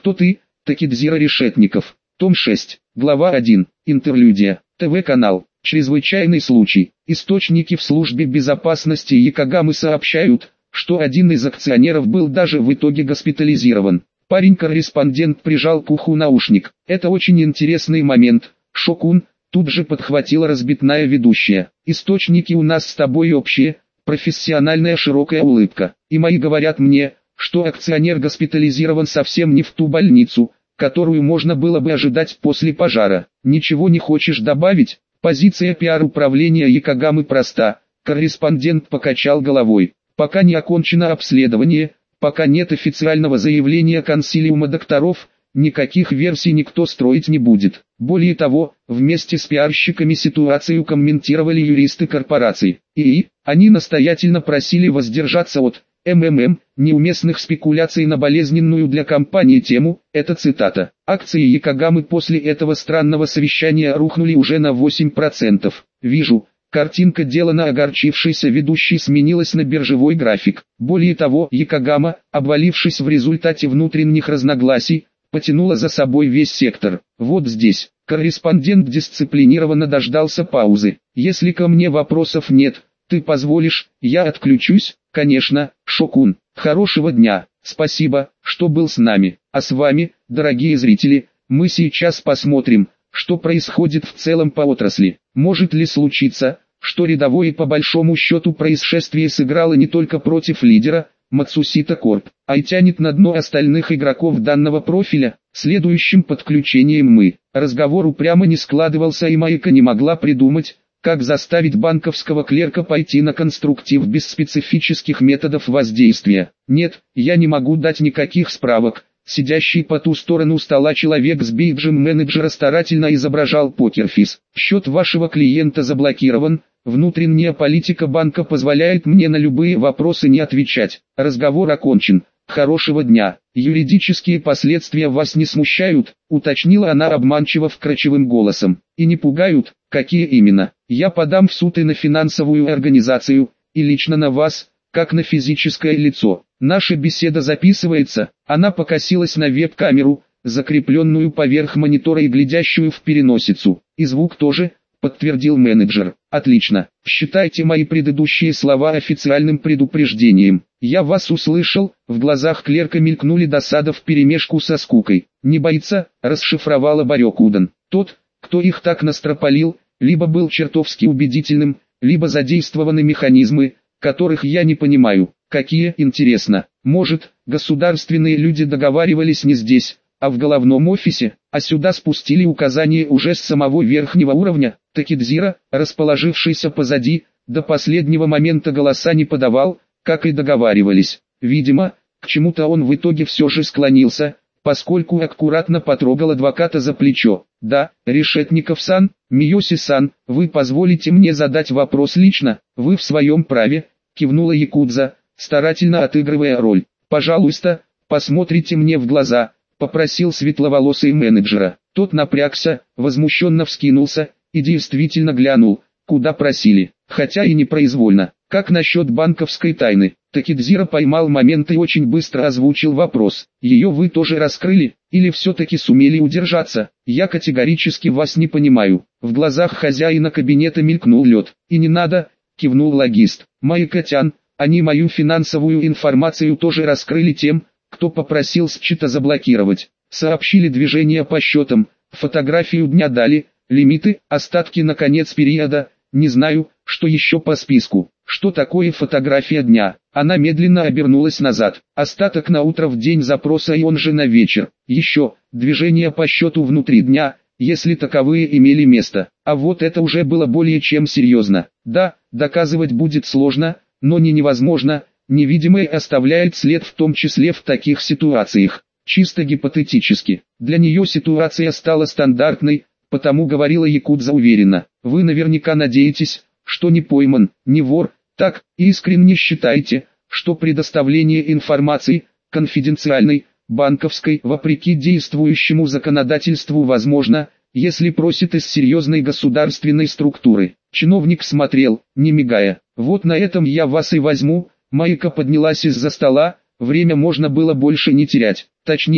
Кто ты? Такидзира Решетников. Том 6. Глава 1. Интерлюдия. ТВ-канал. Чрезвычайный случай. Источники в службе безопасности Якогамы сообщают, что один из акционеров был даже в итоге госпитализирован. Парень-корреспондент прижал к уху наушник. Это очень интересный момент, Шокун, тут же подхватила разбитная ведущая. Источники у нас с тобой общие, профессиональная широкая улыбка. И мои говорят мне, что акционер госпитализирован совсем не в ту больницу, которую можно было бы ожидать после пожара. Ничего не хочешь добавить? Позиция пиар-управления Якогамы проста. Корреспондент покачал головой. Пока не окончено обследование, пока нет официального заявления консилиума докторов, никаких версий никто строить не будет. Более того, вместе с пиарщиками ситуацию комментировали юристы корпораций. И они настоятельно просили воздержаться от неуместных спекуляций на болезненную для компании тему. Это цитата. Акции Якогамы после этого странного совещания рухнули уже на 8%. Вижу. Картинка дела на огорчившейся ведущей сменилась на биржевой график. Более того, Якогама, обвалившись в результате внутренних разногласий, потянула за собой весь сектор. Вот здесь. Корреспондент дисциплинированно дождался паузы. Если ко мне вопросов нет, ты позволишь, я отключусь? Конечно, Шокун. Хорошего дня. Спасибо, что был с нами. А с вами, дорогие зрители, мы сейчас посмотрим, что происходит в целом по отрасли. Может ли случиться, что рядовое по большому счету происшествие сыграло не только против лидера, Matsushita Corp, а и тянет на дно остальных игроков данного профиля? Следующим подключением мы. Разговор упрямо не складывался, и Майка не могла придумать, как заставить банковского клерка пойти на конструктив без специфических методов воздействия. Нет, я не могу дать никаких справок. Сидящий по ту сторону стола человек с бейджем менеджера старательно изображал покерфейс. Счет вашего клиента заблокирован. Внутренняя политика банка позволяет мне на любые вопросы не отвечать. Разговор окончен. Хорошего дня. Юридические последствия вас не смущают, уточнила она обманчиво вкрадчивым голосом. И не пугают? Какие именно? Я подам в суд и на финансовую организацию, и лично на вас, как на физическое лицо. Наша беседа записывается. Она покосилась на веб-камеру, закрепленную поверх монитора и глядящую в переносицу. И звук тоже, подтвердил менеджер. Отлично. Считайте мои предыдущие слова официальным предупреждением. Я вас услышал. В глазах клерка мелькнули досада вперемешку со скукой. Не боится, расшифровала Барёкудан. Тот, кто их так настропалил, либо был чертовски убедительным, либо задействованы механизмы, которых я не понимаю. Какие, интересно? Может, государственные люди договаривались не здесь, а в головном офисе, а сюда спустили указания уже с самого верхнего уровня? Такидзира, расположившийся позади, до последнего момента голоса не подавал, как и договаривались. Видимо, к чему-то он в итоге все же склонился, поскольку аккуратно потрогал адвоката за плечо. Да, Решетников-сан, Миёси-сан, вы позволите мне задать вопрос лично? Вы в своем праве, кивнула якудза, старательно отыгрывая роль. Пожалуйста, посмотрите мне в глаза, попросил светловолосый менеджера. Тот напрягся, возмущенно вскинулся, и действительно глянул, куда просили, хотя и непроизвольно. Как насчет банковской тайны? Такидзира поймал момент и очень быстро озвучил вопрос. Ее вы тоже раскрыли, или все-таки сумели удержаться? Я категорически вас не понимаю. В глазах хозяина кабинета мелькнул лед. И не надо, кивнул логист. Майка-тян, они мою финансовую информацию тоже раскрыли тем, кто попросил счета заблокировать. Сообщили движение по счетам, фотографию дня дали, лимиты, остатки на конец периода, не знаю, что еще по списку. Что такое фотография дня? Она медленно обернулась назад. Остаток на утро в день запроса и он же на вечер. Еще, движение по счету внутри дня, если таковые имели место. А вот это уже было более чем серьезно. Да, доказывать будет сложно, но не невозможно. Невидимое оставляет след в том числе в таких ситуациях. Чисто гипотетически. Для нее ситуация стала стандартной, потому говорила якудза уверенно. Вы наверняка надеетесь, что не пойман, не вор, так, искренне считаете, что предоставление информации, конфиденциальной, банковской, вопреки действующему законодательству возможно, если просит из серьезной государственной структуры. Чиновник смотрел, не мигая. Вот на этом я вас и возьму. Майка поднялась из-за стола, время можно было больше не терять. Точнее,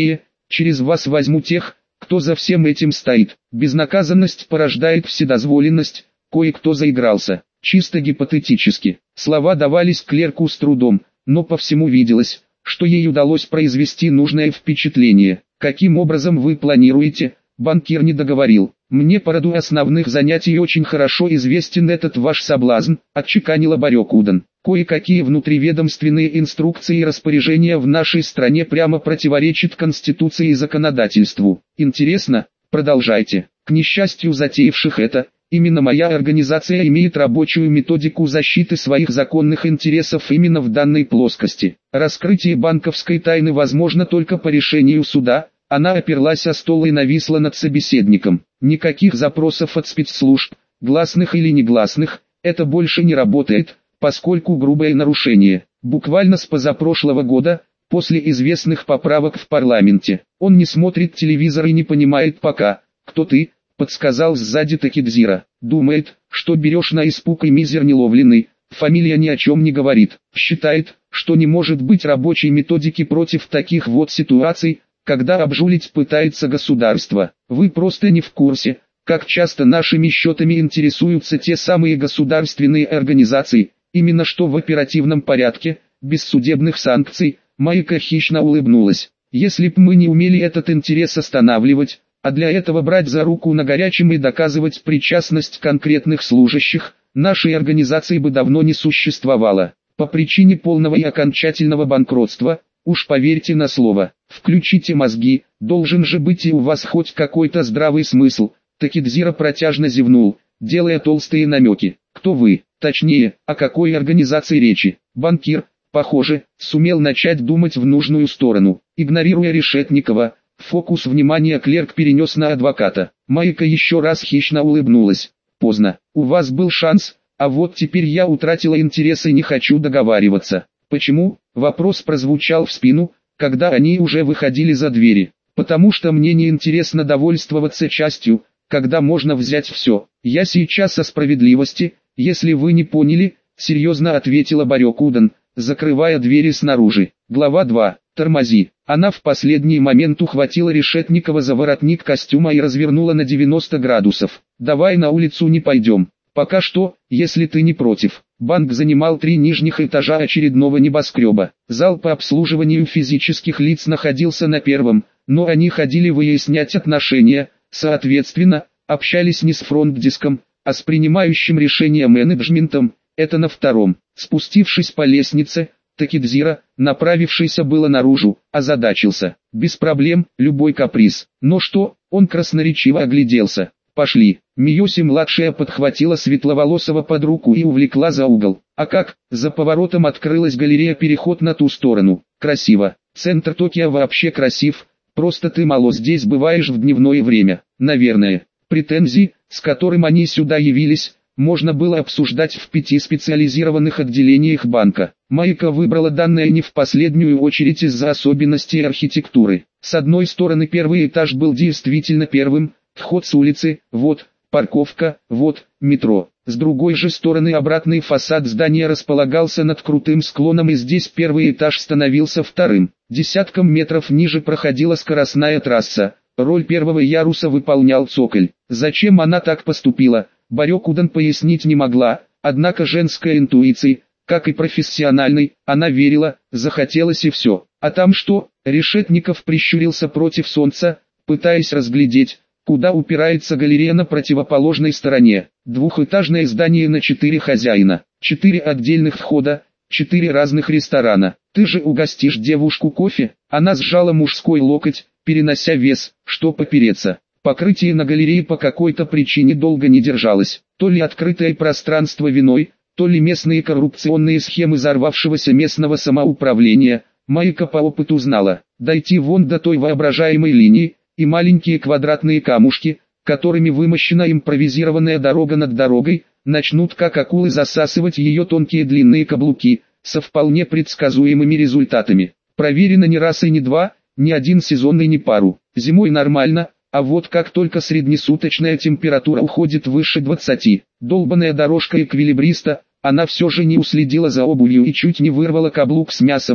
через вас возьму тех, кто за всем этим стоит. Безнаказанность порождает вседозволенность, кое-кто заигрался. Чисто гипотетически. Слова давались клерку с трудом, но по всему виделось, что ей удалось произвести нужное впечатление. «Каким образом вы планируете?» Банкир не договорил. «Мне по роду основных занятий очень хорошо известен этот ваш соблазн», отчеканила Барёкуден. «Кое-какие внутриведомственные инструкции и распоряжения в нашей стране прямо противоречат Конституции и законодательству. Интересно? Продолжайте. К несчастью затеявших это, именно моя организация имеет рабочую методику защиты своих законных интересов именно в данной плоскости. Раскрытие банковской тайны возможно только по решению суда». Она оперлась о стол и нависла над собеседником. Никаких запросов от спецслужб, гласных или негласных, это больше не работает, поскольку грубое нарушение. Буквально с позапрошлого года, после известных поправок в парламенте, он не смотрит телевизор и не понимает пока, кто ты, подсказал сзади Такидзира. Думает, что берешь на испуг и мизер неловленный, фамилия ни о чем не говорит. Считает, что не может быть рабочей методики против таких вот ситуаций, когда обжулить пытается государство. Вы просто не в курсе, как часто нашими счетами интересуются те самые государственные организации, именно что в оперативном порядке, без судебных санкций. Майка хищно улыбнулась. Если б мы не умели этот интерес останавливать, а для этого брать за руку на горячем и доказывать причастность конкретных служащих, нашей организации бы давно не существовало. По причине полного и окончательного банкротства, уж поверьте на слово. Включите мозги, должен же быть и у вас хоть какой-то здравый смысл. Такидзира протяжно зевнул, делая толстые намеки. Кто вы? Точнее, о какой организации речи? Банкир, похоже, сумел начать думать в нужную сторону. Игнорируя Решетникова, фокус внимания клерк перенес на адвоката. Майка еще раз хищно улыбнулась. Поздно, у вас был шанс, а вот теперь я утратила интерес и не хочу договариваться. Почему? Вопрос прозвучал в спину, когда они уже выходили за двери. Потому что мне не интересно довольствоваться частью, когда можно взять все. Я сейчас о справедливости, если вы не поняли, серьезно ответила Барёкуден, закрывая двери снаружи. Глава 2. Тормози. Она в последний момент ухватила Решетникова за воротник костюма и развернула на 90 градусов. Давай на улицу не пойдем. Пока что, если ты не против. Банк занимал 3 нижних этажа очередного небоскреба. Зал по обслуживанию физических лиц находился на первом, но они ходили выяснять отношения, соответственно, общались не с фронт-диском, а с принимающим решения менеджментом, это на втором. Спустившись по лестнице, Такидзира, направившийся было наружу, озадачился. Без проблем, любой каприз. Но что, он красноречиво огляделся. Пошли. Миюси-младшая подхватила светловолосого под руку и увлекла за угол. А как? За поворотом открылась галерея-переход на ту сторону. Красиво. Центр Токио вообще красив. Просто ты мало здесь бываешь в дневное время. Наверное. Претензий, с которым они сюда явились, можно было обсуждать в 5 специализированных отделениях банка. Майка выбрала данное не в последнюю очередь из-за особенностей архитектуры. С одной стороны первый этаж был действительно первым, вход с улицы, вот, парковка, вот, метро. С другой же стороны обратный фасад здания располагался над крутым склоном и здесь первый этаж становился вторым. Десятком метров ниже проходила скоростная трасса, роль первого яруса выполнял цоколь. Зачем она так поступила, Барёкуден пояснить не могла, однако женской интуиции, как и профессиональной, она верила, захотелось и все. А там что? Решетников прищурился против солнца, пытаясь разглядеть, куда упирается галерея на противоположной стороне. Двухэтажное здание на 4 хозяина, 4 отдельных входа, 4 разных ресторана. Ты же угостишь девушку кофе? Она сжала мужской локоть, перенося вес, что попереться. Покрытие на галерее по какой-то причине долго не держалось. То ли открытое пространство виной, то ли местные коррупционные схемы взорвавшегося местного самоуправления. Майка по опыту знала, дойти вон до той воображаемой линии, и маленькие квадратные камушки, которыми вымощена импровизированная дорога над дорогой, начнут как акулы засасывать ее тонкие длинные каблуки, со вполне предсказуемыми результатами. Проверено не раз и не два, ни один сезон и ни пару. Зимой нормально, а вот как только среднесуточная температура уходит выше 20, долбаная дорожка эквилибриста, она все же не уследила за обувью и чуть не вырвала каблук с мясом,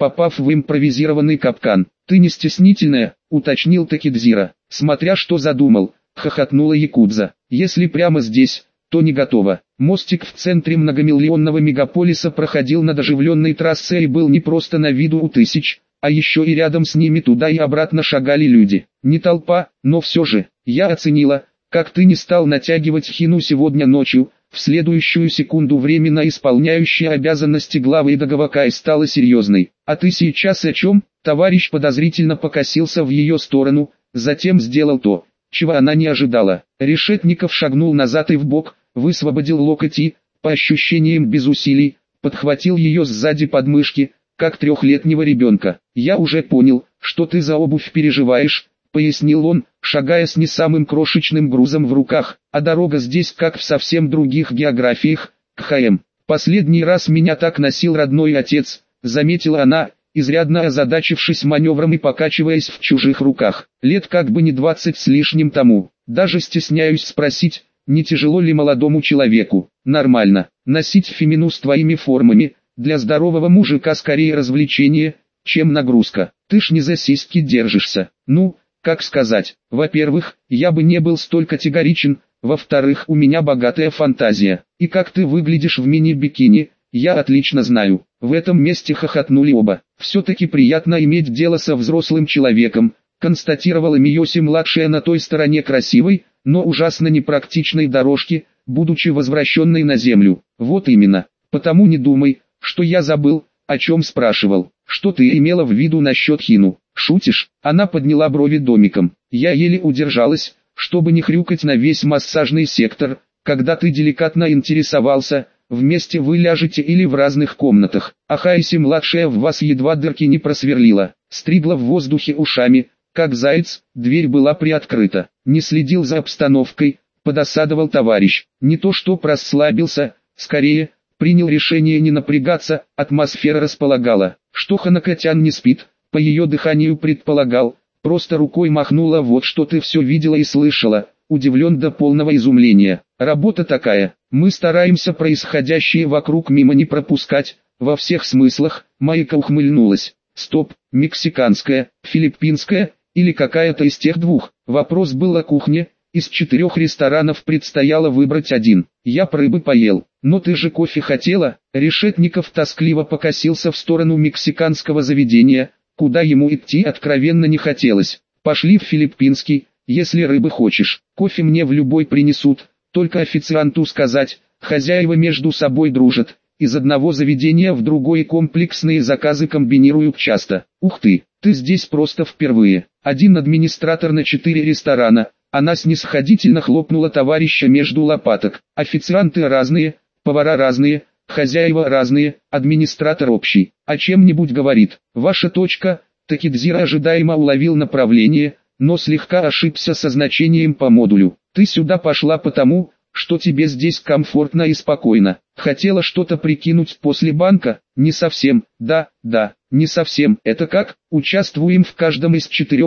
попав в импровизированный капкан. «Ты не стеснительная», — уточнил Такидзира. «Смотря что задумал», — хохотнула якудза. «Если прямо здесь, то не готово». Мостик в центре многомиллионного мегаполиса проходил над оживленной трассой и был не просто на виду у тысяч, а еще и рядом с ними туда и обратно шагали люди. Не толпа, но все же, я оценила, как ты не стал натягивать хину сегодня ночью. В следующую секунду временно исполняющая обязанности главы Идагавакай стала серьезной. «А ты сейчас о чем?» Товарищ подозрительно покосился в ее сторону, затем сделал то, чего она не ожидала. Решетников шагнул назад и вбок, высвободил локоть и, по ощущениям без усилий, подхватил ее сзади подмышки, как трехлетнего ребенка. «Я уже понял, что ты за обувь переживаешь», — пояснил он, шагая с не самым крошечным грузом в руках, «а дорога здесь как в совсем других географиях, КХМ. Последний раз меня так носил родной отец», — заметила она, изрядно озадачившись маневром и покачиваясь в чужих руках. «Лет как бы не 20 с лишним тому. Даже стесняюсь спросить, не тяжело ли молодому человеку?» «Нормально. Носить фемину с твоими формами, для здорового мужика скорее развлечение, чем нагрузка. Ты ж не за сиськи держишься». «Ну, как сказать, во-первых, я бы не был столь категоричен, во-вторых, у меня богатая фантазия, и как ты выглядишь в мини-бикини, я отлично знаю». В этом месте хохотнули оба. «Все-таки приятно иметь дело со взрослым человеком», констатировала Миоси-младшая на той стороне красивой, но ужасно непрактичной дорожки, будучи возвращенной на землю. «Вот именно, потому не думай, что я забыл, о чем спрашивал. Что ты имела в виду насчет хину? Шутишь?» Она подняла брови домиком. «Я еле удержалась, чтобы не хрюкать на весь массажный сектор, когда ты деликатно интересовался, вместе вы ляжете или в разных комнатах. А Хайси-младшая в вас едва дырки не просверлила, стригла в воздухе ушами, как заяц. Дверь была приоткрыта. «Не следил за обстановкой», — подосадовал товарищ. «Не то что расслабился, скорее, принял решение не напрягаться». Атмосфера располагала, что Ханакатян не спит, по ее дыханию предполагал, просто рукой махнула. «Вот что ты все видела и слышала», удивлен до полного изумления. «Работа такая, мы стараемся происходящее вокруг мимо не пропускать, во всех смыслах». Майка ухмыльнулась. «Стоп, мексиканская, филиппинская, или какая-то из тех двух?» Вопрос был о кухне, из 4 ресторанов предстояло выбрать один. «Я б рыбы поел, но ты же кофе хотела». Решетников тоскливо покосился в сторону мексиканского заведения, куда ему идти откровенно не хотелось. «Пошли в филиппинский, если рыбы хочешь. Кофе мне в любой принесут, только официанту сказать, хозяева между собой дружат, из одного заведения в другое комплексные заказы комбинируют часто». «Ух ты, ты здесь просто впервые. Один администратор на 4 ресторана». Она снисходительно хлопнула товарища между лопаток. «Официанты разные, повара разные, хозяева разные, администратор общий. О чем-нибудь говорит. Ваша точка». Такидзира ожидаемо уловил направление, но слегка ошибся со значением по модулю. «Ты сюда пошла потому, что тебе здесь комфортно и спокойно. Хотела что-то прикинуть после банка?» «Не совсем, да, не совсем. Это как? Участвуем в каждом из 4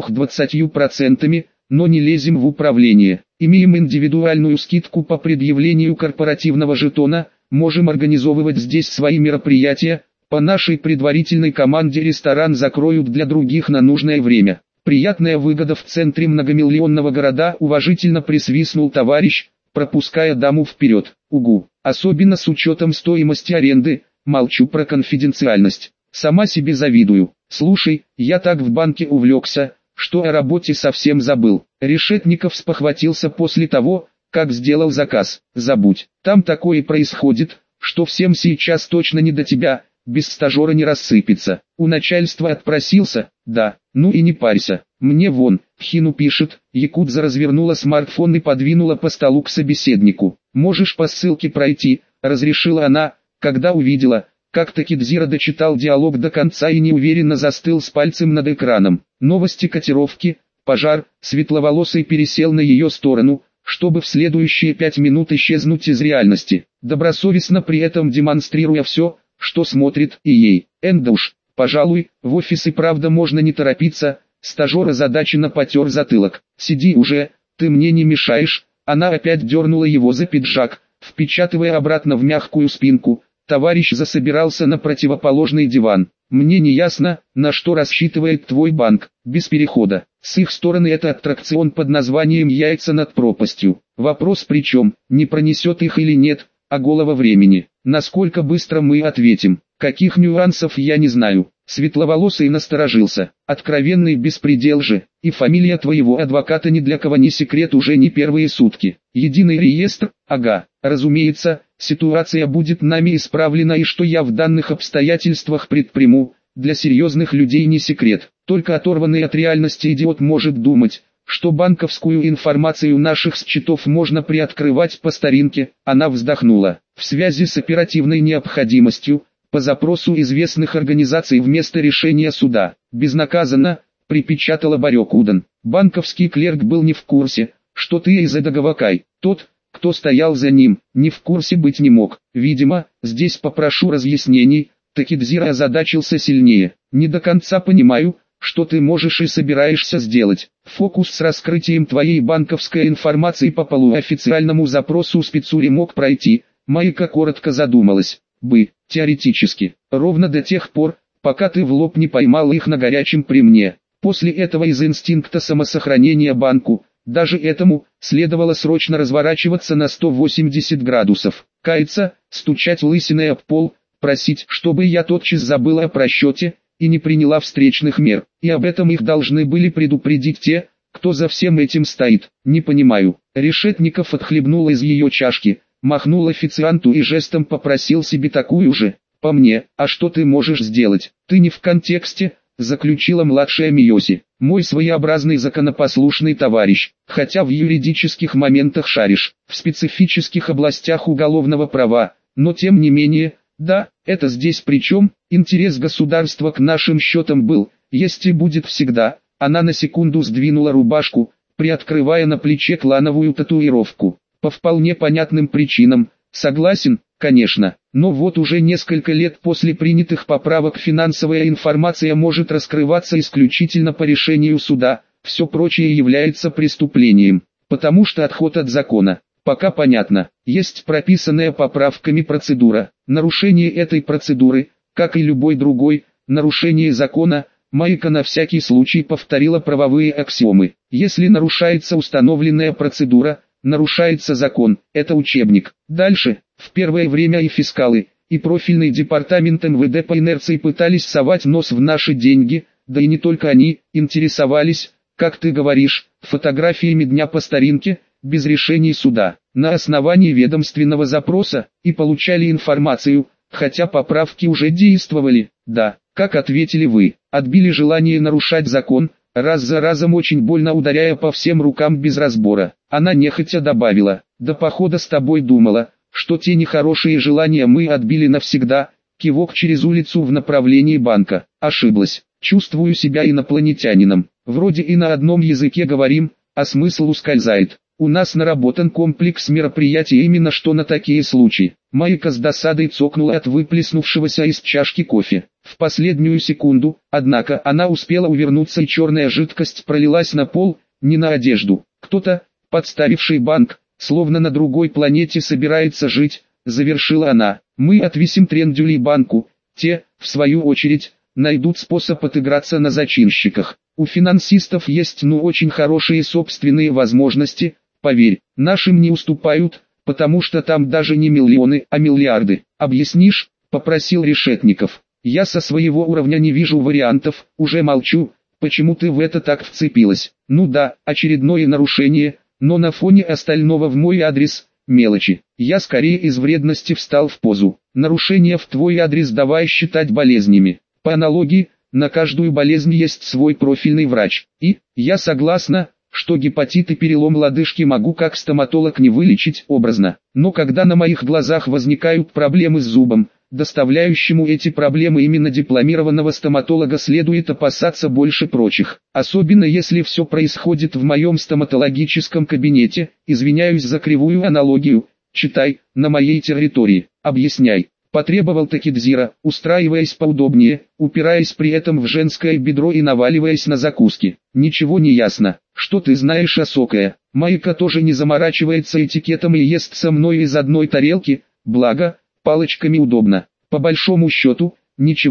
20%, но не лезем в управление. Имеем индивидуальную скидку по предъявлению корпоративного жетона, можем организовывать здесь свои мероприятия, по нашей предварительной команде ресторан закроют для других на нужное время. Приятная выгода в центре многомиллионного города», уважительно присвистнул товарищ, пропуская даму вперед. «Угу, особенно с учетом стоимости аренды, молчу про конфиденциальность. Сама себе завидую. Слушай, я так в банке увлекся, что о работе совсем забыл». Решетников спохватился после того, как сделал заказ. «Забудь, там такое происходит, что всем сейчас точно не до тебя, без стажера не рассыпется. У начальства отпросился, да, ну и не парься. Мне вон, хину пишет». Якудза развернула смартфон и подвинула по столу к собеседнику. «Можешь по ссылке пройти», разрешила она, когда увидела, как Такидзира дочитал диалог до конца и неуверенно застыл с пальцем над экраном. «Новости котировки, пожар». Светловолосый пересел на ее сторону, чтобы в следующие 5 минут исчезнуть из реальности, добросовестно при этом демонстрируя все, что смотрит, и ей. «Эндуш, пожалуй, в офис и правда можно не торопиться». Стажер озадаченно потер затылок. «Сиди уже, ты мне не мешаешь». Она опять дернула его за пиджак, впечатывая обратно в мягкую спинку. Товарищ засобирался на противоположный диван. Мне не ясно, на что рассчитывает твой банк, без перехода. С их стороны это аттракцион под названием «Яйца над пропастью». Вопрос причем, не пронесет их или нет, а голова времени. Насколько быстро мы ответим, каких нюансов я не знаю. Светловолосый насторожился. Откровенный беспредел же, и фамилия твоего адвоката ни для кого не секрет уже не первые сутки. Единый реестр, ага, разумеется, ситуация будет нами исправлена, и что я в данных обстоятельствах предприму, для серьезных людей не секрет. Только оторванный от реальности идиот может думать, что банковскую информацию наших счетов можно приоткрывать по старинке. Она вздохнула. В связи с оперативной необходимостью, по запросу известных организаций вместо решения суда, безнаказанно, припечатала Барек Удан. Банковский клерк был не в курсе, что ты из Эдагавакай. Тот, кто стоял за ним, не в курсе быть не мог. Видимо, здесь попрошу разъяснений. Такидзира озадачился сильнее. Не до конца понимаю, что ты можешь и собираешься сделать. Фокус с раскрытием твоей банковской информации по полуофициальному запросу спецури мог пройти. Майка коротко задумалась. Теоретически, ровно до тех пор, пока ты в лоб не поймал их на горячем при мне. После этого из инстинкта самосохранения банку, даже этому, следовало срочно разворачиваться на 180 градусов. Каяться, стучать лысиной об пол, просить, чтобы я тотчас забыла о просчете, и не приняла встречных мер. И об этом их должны были предупредить те, кто за всем этим стоит. Не понимаю. Решетников отхлебнул из ее чашки, махнул официанту и жестом попросил себе такую же. По мне, а что ты можешь сделать? Ты не в контексте, заключила младшая Миоси. Мой своеобразный законопослушный товарищ, хотя в юридических моментах шаришь, в специфических областях уголовного права, но тем не менее, да, это здесь причем, интерес государства к нашим счетам был, есть и будет всегда. Она на секунду сдвинула рубашку, приоткрывая на плече клановую татуировку. По вполне понятным причинам, согласен, конечно, но вот уже несколько лет после принятых поправок финансовая информация может раскрываться исключительно по решению суда, все прочее является преступлением, потому что отход от закона. Пока понятно, есть прописанная поправками процедура. Нарушение этой процедуры, как и любой другой, нарушение закона, Майка на всякий случай повторила правовые аксиомы. Если нарушается установленная процедура, нарушается закон, это учебник. Дальше, в первое время и фискалы, и профильный департамент МВД по инерции пытались совать нос в наши деньги, да и не только они, интересовались, как ты говоришь, фотографиями дня по старинке, без решений суда, на основании ведомственного запроса, и получали информацию, хотя поправки уже действовали. Да, как ответили вы, отбили желание нарушать закон, раз за разом очень больно ударяя по всем рукам без разбора. Она нехотя добавила, до похода с тобой думала, что те нехорошие желания мы отбили навсегда. Кивок через улицу в направлении банка. Ошиблась, чувствую себя инопланетянином. Вроде и на одном языке говорим, а смысл ускользает. У нас наработан комплекс мероприятий именно что на такие случаи. Майка с досадой цокнула от выплеснувшегося из чашки кофе. В последнюю секунду, однако, она успела увернуться, и черная жидкость пролилась на пол, не на одежду. Кто-то, подставивший банк, словно на другой планете собирается жить, завершила она. Мы отвесим трендюлей банку, те, в свою очередь, найдут способ отыграться на зачинщиках. У финансистов есть очень хорошие собственные возможности, поверь, нашим не уступают, потому что там даже не миллионы, а миллиарды. Объяснишь? Попросил Решетников. Я со своего уровня не вижу вариантов, уже молчу, почему ты в это так вцепилась. Ну да, очередное нарушение, но на фоне остального в мой адрес – мелочи. Я скорее из вредности встал в позу. Нарушения в твой адрес давай считать болезнями. По аналогии, на каждую болезнь есть свой профильный врач. И, я согласна, что гепатит и перелом лодыжки могу как стоматолог не вылечить образно. Но когда на моих глазах возникают проблемы с зубом, доставляющему эти проблемы именно дипломированного стоматолога, следует опасаться больше прочих. Особенно если все происходит в моем стоматологическом кабинете, извиняюсь за кривую аналогию, читай, на моей территории, объясняй. Потребовал Такидзира, устраиваясь поудобнее, упираясь при этом в женское бедро и наваливаясь на закуски. Ничего не ясно. Что ты знаешь о Сокое? Майка тоже не заморачивается этикетом и ест со мной из одной тарелки, благо, палочками удобно. По большому счету, ничего,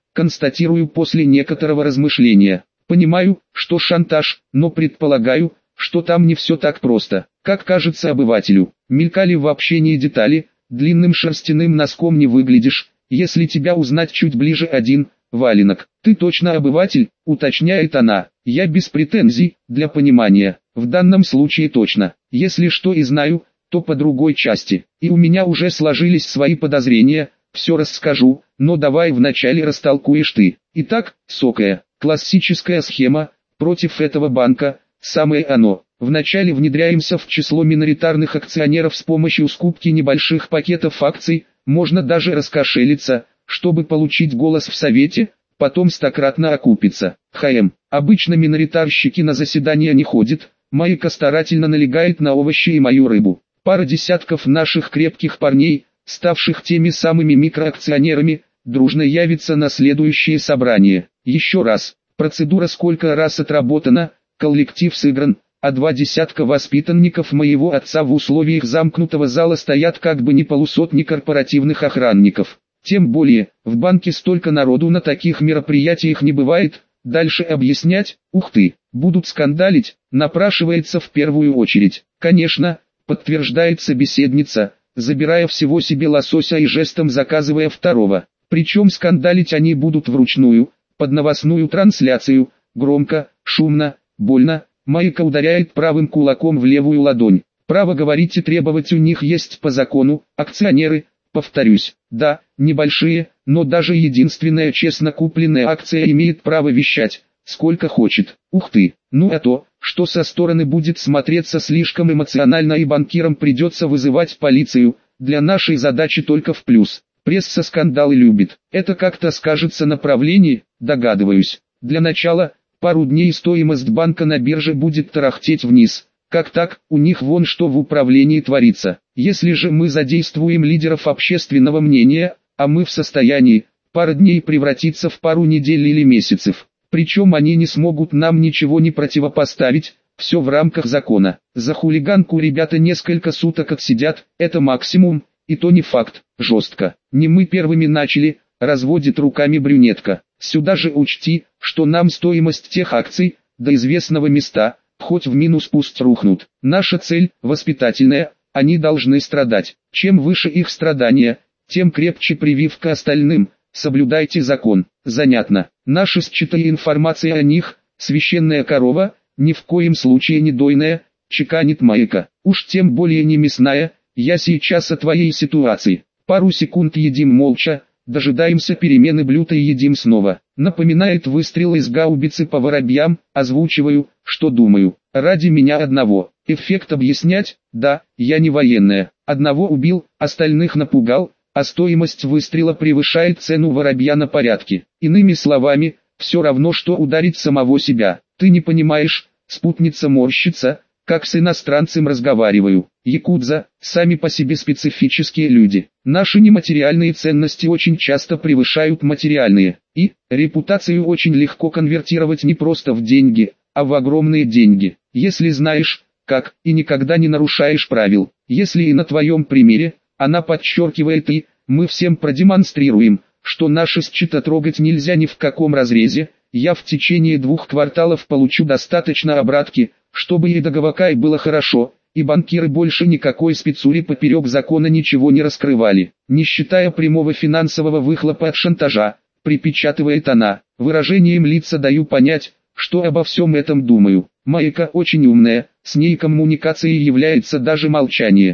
констатирую после некоторого размышления. Понимаю, что шантаж, но предполагаю, что там не все так просто, как кажется обывателю. Мелькали в общении детали, длинным шерстяным носком не выглядишь, если тебя узнать чуть ближе один, валенок. Ты точно обыватель, уточняет она. Я без претензий, для понимания. В данном случае точно. Если что и знаю, то по другой части. И у меня уже сложились свои подозрения, все расскажу, но давай вначале растолкуешь ты. Итак, сокая, классическая схема, против этого банка, самое оно. Вначале внедряемся в число миноритарных акционеров с помощью скупки небольших пакетов акций, можно даже раскошелиться, чтобы получить голос в совете, потом стократно окупиться. Обычно миноритарщики на заседания не ходят, Майка старательно налегает на овощи и мою рыбу. Пара десятков наших крепких парней, ставших теми самыми микроакционерами, дружно явится на следующее собрание. Еще раз, процедура сколько раз отработана, коллектив сыгран, а 2 десятка воспитанников моего отца в условиях замкнутого зала стоят как бы не полусотни корпоративных охранников. Тем более, в банке столько народу на таких мероприятиях не бывает, дальше объяснять, ух ты, будут скандалить, напрашивается в первую очередь. Конечно, подтверждает собеседница, забирая всего себе лосося и жестом заказывая второго. Причем скандалить они будут вручную, под новостную трансляцию, громко, шумно, больно. Майка ударяет правым кулаком в левую ладонь. Право говорить и требовать у них есть по закону, акционеры, повторюсь, да, небольшие, но даже единственная честно купленная акция имеет право вещать, сколько хочет. Ух ты, ну а то, что со стороны будет смотреться слишком эмоционально и банкирам придется вызывать полицию, для нашей задачи только в плюс. Пресса скандалы любит. Это как-то скажется на правлении, догадываюсь. Для начала, пару дней стоимость банка на бирже будет тарахтеть вниз. Как так, у них вон что в управлении творится. Если же мы задействуем лидеров общественного мнения, а мы в состоянии, пара дней превратиться в пару недель или месяцев. Причем они не смогут нам ничего не противопоставить, все в рамках закона. За хулиганку ребята несколько суток отсидят, это максимум, и то не факт, жестко. Не мы первыми начали, разводит руками брюнетка. Сюда же учти, что нам стоимость тех акций, до известного места, хоть в минус пусть рухнут. Наша цель, воспитательная, они должны страдать. Чем выше их страдания, тем крепче прививка остальным. Соблюдайте закон. Занятно. Наша считая информация о них, священная корова, ни в коем случае не дойная, чеканит Майка. Уж тем более не мясная, я сейчас о твоей ситуации. Пару секунд едим молча, дожидаемся перемены блюда и едим снова. Напоминает выстрел из гаубицы по воробьям, озвучиваю, что думаю. Ради меня одного. Эффект объяснять, да, я не военная. Одного убил, остальных напугал, а стоимость выстрела превышает цену воробья на порядке. Иными словами, все равно что ударить самого себя. Ты не понимаешь, спутница морщится, как с иностранцем разговариваю. Якудза, сами по себе специфические люди. Наши нематериальные ценности очень часто превышают материальные. И, репутацию очень легко конвертировать не просто в деньги, а в огромные деньги. Если знаешь, как, и никогда не нарушаешь правил. Если и на твоем примере, она подчеркивает и, мы всем продемонстрируем, что наши счета трогать нельзя ни в каком разрезе, я в течение 2 кварталов получу достаточно обратки, чтобы и договака и было хорошо, и банкиры больше никакой спецури поперек закона ничего не раскрывали, не считая прямого финансового выхлопа от шантажа, припечатывает она. Выражением лица даю понять, что обо всем этом думаю. Майка очень умная, с ней коммуникацией является даже молчание.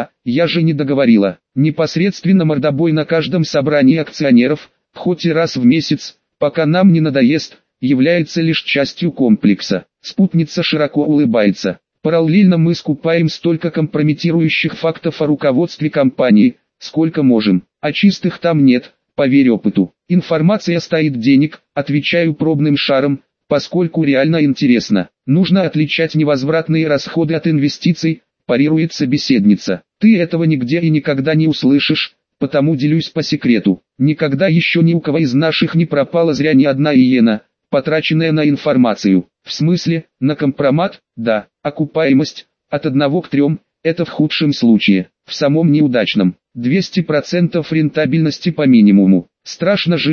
Я же не договорила. Непосредственно мордобой на каждом собрании акционеров, хоть и раз в месяц, пока нам не надоест, является лишь частью комплекса. Спутница широко улыбается. Параллельно мы скупаем столько компрометирующих фактов о руководстве компании, сколько можем. А чистых там нет, поверь опыту. Информация стоит денег, отвечаю пробным шаром, поскольку реально интересно. Нужно отличать невозвратные расходы от инвестиций, парирует собеседница. Ты этого нигде и никогда не услышишь, потому делюсь по секрету. Никогда еще ни у кого из наших не пропала зря ни одна иена, потраченная на информацию. В смысле, на компромат, да, окупаемость, от 1 к 3, это в худшем случае, в самом неудачном, 200% рентабельности по минимуму. Страшно жить,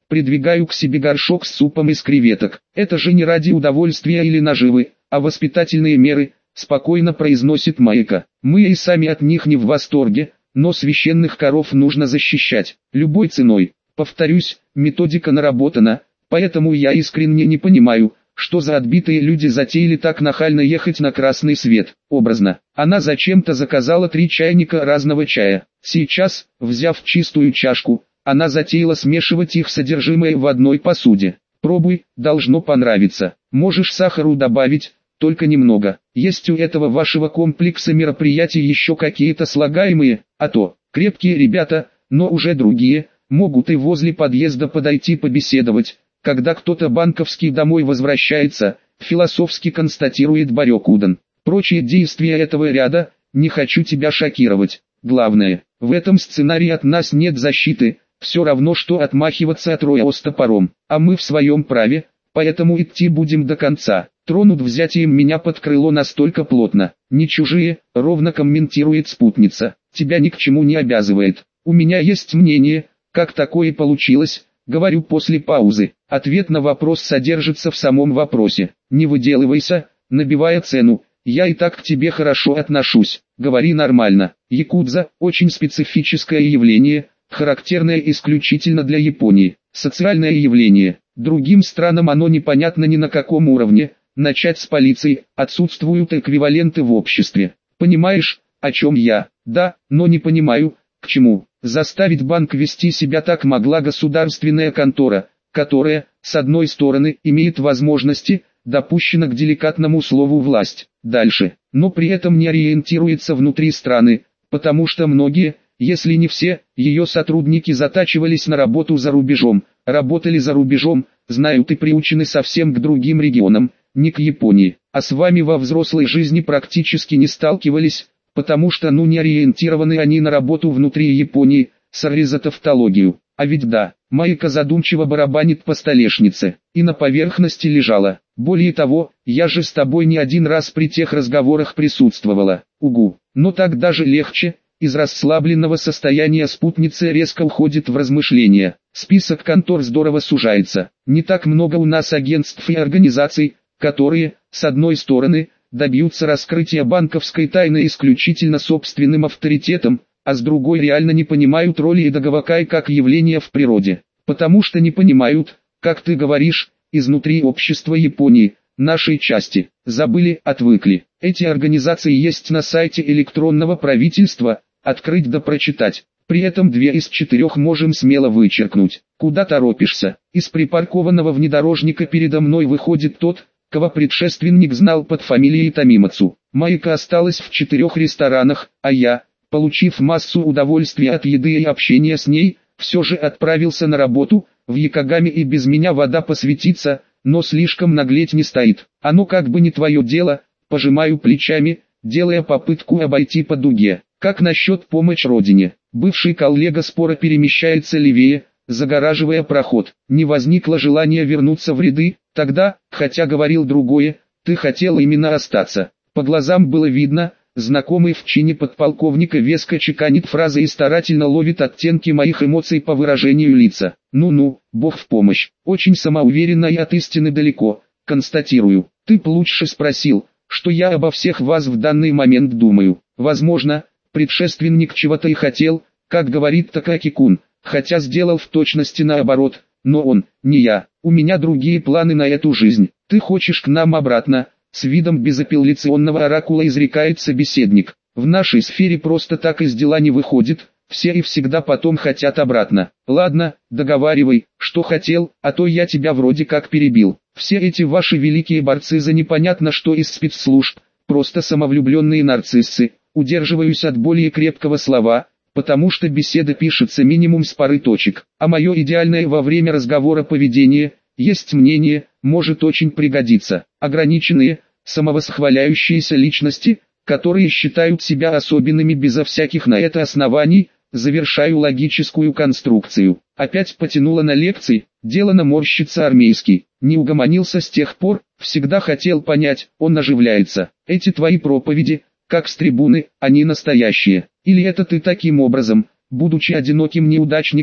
Придвигаю к себе горшок с супом из креветок. Это же не ради удовольствия или наживы, а воспитательные меры, спокойно произносит Майка. Мы и сами от них не в восторге, но священных коров нужно защищать, любой ценой. Повторюсь, методика наработана, поэтому я искренне не понимаю, что за отбитые люди затеяли так нахально ехать на красный свет. Образно, она зачем-то заказала 3 чайника разного чая. Сейчас, взяв чистую чашку, она затеяла смешивать их содержимое в одной посуде. Пробуй, должно понравиться. Можешь сахару добавить, только немного. Есть у этого вашего комплекса мероприятий еще какие-то слагаемые, а то, крепкие ребята, но уже другие, могут и возле подъезда подойти побеседовать, когда кто-то банковский домой возвращается, философски констатирует Барёкудан. Прочие действия этого ряда, не хочу тебя шокировать. Главное, в этом сценарии от нас нет защиты, все равно что отмахиваться от роя с топором, а мы в своем праве, поэтому идти будем до конца. Тронут взятием меня под крыло настолько плотно, не чужие, ровно комментирует спутница, тебя ни к чему не обязывает. У меня есть мнение, как такое получилось, говорю после паузы. Ответ на вопрос содержится в самом вопросе. Не выделывайся, набивая цену, я и так к тебе хорошо отношусь, говори нормально. Якудза – очень специфическое явление, характерное исключительно для Японии. Социальное явление. Другим странам оно непонятно ни на каком уровне. Начать с полиции, отсутствуют эквиваленты в обществе. Понимаешь, о чем я? Да, но не понимаю, к чему. Заставить банк вести себя так могла государственная контора, которая, с одной стороны, имеет возможности, допущена к деликатному слову власть, дальше, но при этом не ориентируется внутри страны, потому что многие, если не все, ее сотрудники затачивались на работу за рубежом, работали за рубежом, знают и приучены совсем к другим регионам, не к Японии, а с вами во взрослой жизни практически не сталкивались, потому что не ориентированы они на работу внутри Японии, сорри за тавтологию. А ведь да, Майка задумчиво барабанит по столешнице, и на поверхности лежала. Более того, я же с тобой не один раз при тех разговорах присутствовала. Угу, но так даже легче. Из расслабленного состояния спутница резко уходит в размышления. Список контор здорово сужается. Не так много у нас агентств и организаций, которые, с одной стороны, добьются раскрытия банковской тайны исключительно собственным авторитетом, а с другой реально не понимают роли Эдагавакай как явления в природе. Потому что не понимают, как ты говоришь, изнутри общества Японии, нашей части, забыли, отвыкли. Эти организации есть на сайте электронного правительства, открыть да прочитать. При этом 2 из 4 можем смело вычеркнуть. Куда торопишься? Из припаркованного внедорожника передо мной выходит тот, кого предшественник знал под фамилией Томимацу. Майка осталась в 4 ресторанах, а я, получив массу удовольствия от еды и общения с ней, все же отправился на работу. В Якогаме и без меня вода посветится, но слишком наглеть не стоит. Оно как бы не твое дело, пожимаю плечами, делая попытку обойти по дуге. Как насчет помочь родине? Бывший коллега спора перемещается левее, загораживая проход. Не возникло желания вернуться в ряды, тогда, хотя говорил другое, ты хотел именно остаться. По глазам было видно, знакомый в чине подполковника веско чеканит фразы и старательно ловит оттенки моих эмоций по выражению лица. Ну-ну, Бог в помощь. Очень самоуверенно и от истины далеко, констатирую. Ты б лучше спросил, что я обо всех вас в данный момент думаю. Возможно, предшественник чего-то и хотел, как говорит Такаки-кун, хотя сделал в точности наоборот, но он, не я. У меня другие планы на эту жизнь. Ты хочешь к нам обратно? С видом безапелляционного оракула изрекает собеседник. В нашей сфере просто так из дела не выходит, все и всегда потом хотят обратно. Ладно, договаривай, что хотел, а то я тебя вроде как перебил. Все эти ваши великие борцы за непонятно что из спецслужб, просто самовлюбленные нарциссы. Удерживаюсь от более крепкого слова, потому что беседа пишется минимум с пары точек, а мое идеальное во время разговора поведение, есть мнение, может очень пригодиться. Ограниченные, самовосхваляющиеся личности, которые считают себя особенными безо всяких на это оснований, завершаю логическую конструкцию. Опять потянуло на лекции, делано морщится армейский. Не угомонился с тех пор, всегда хотел понять, он оживляется. Эти твои проповеди, как с трибуны, они настоящие. Или это ты таким образом, будучи одиноким неудачником,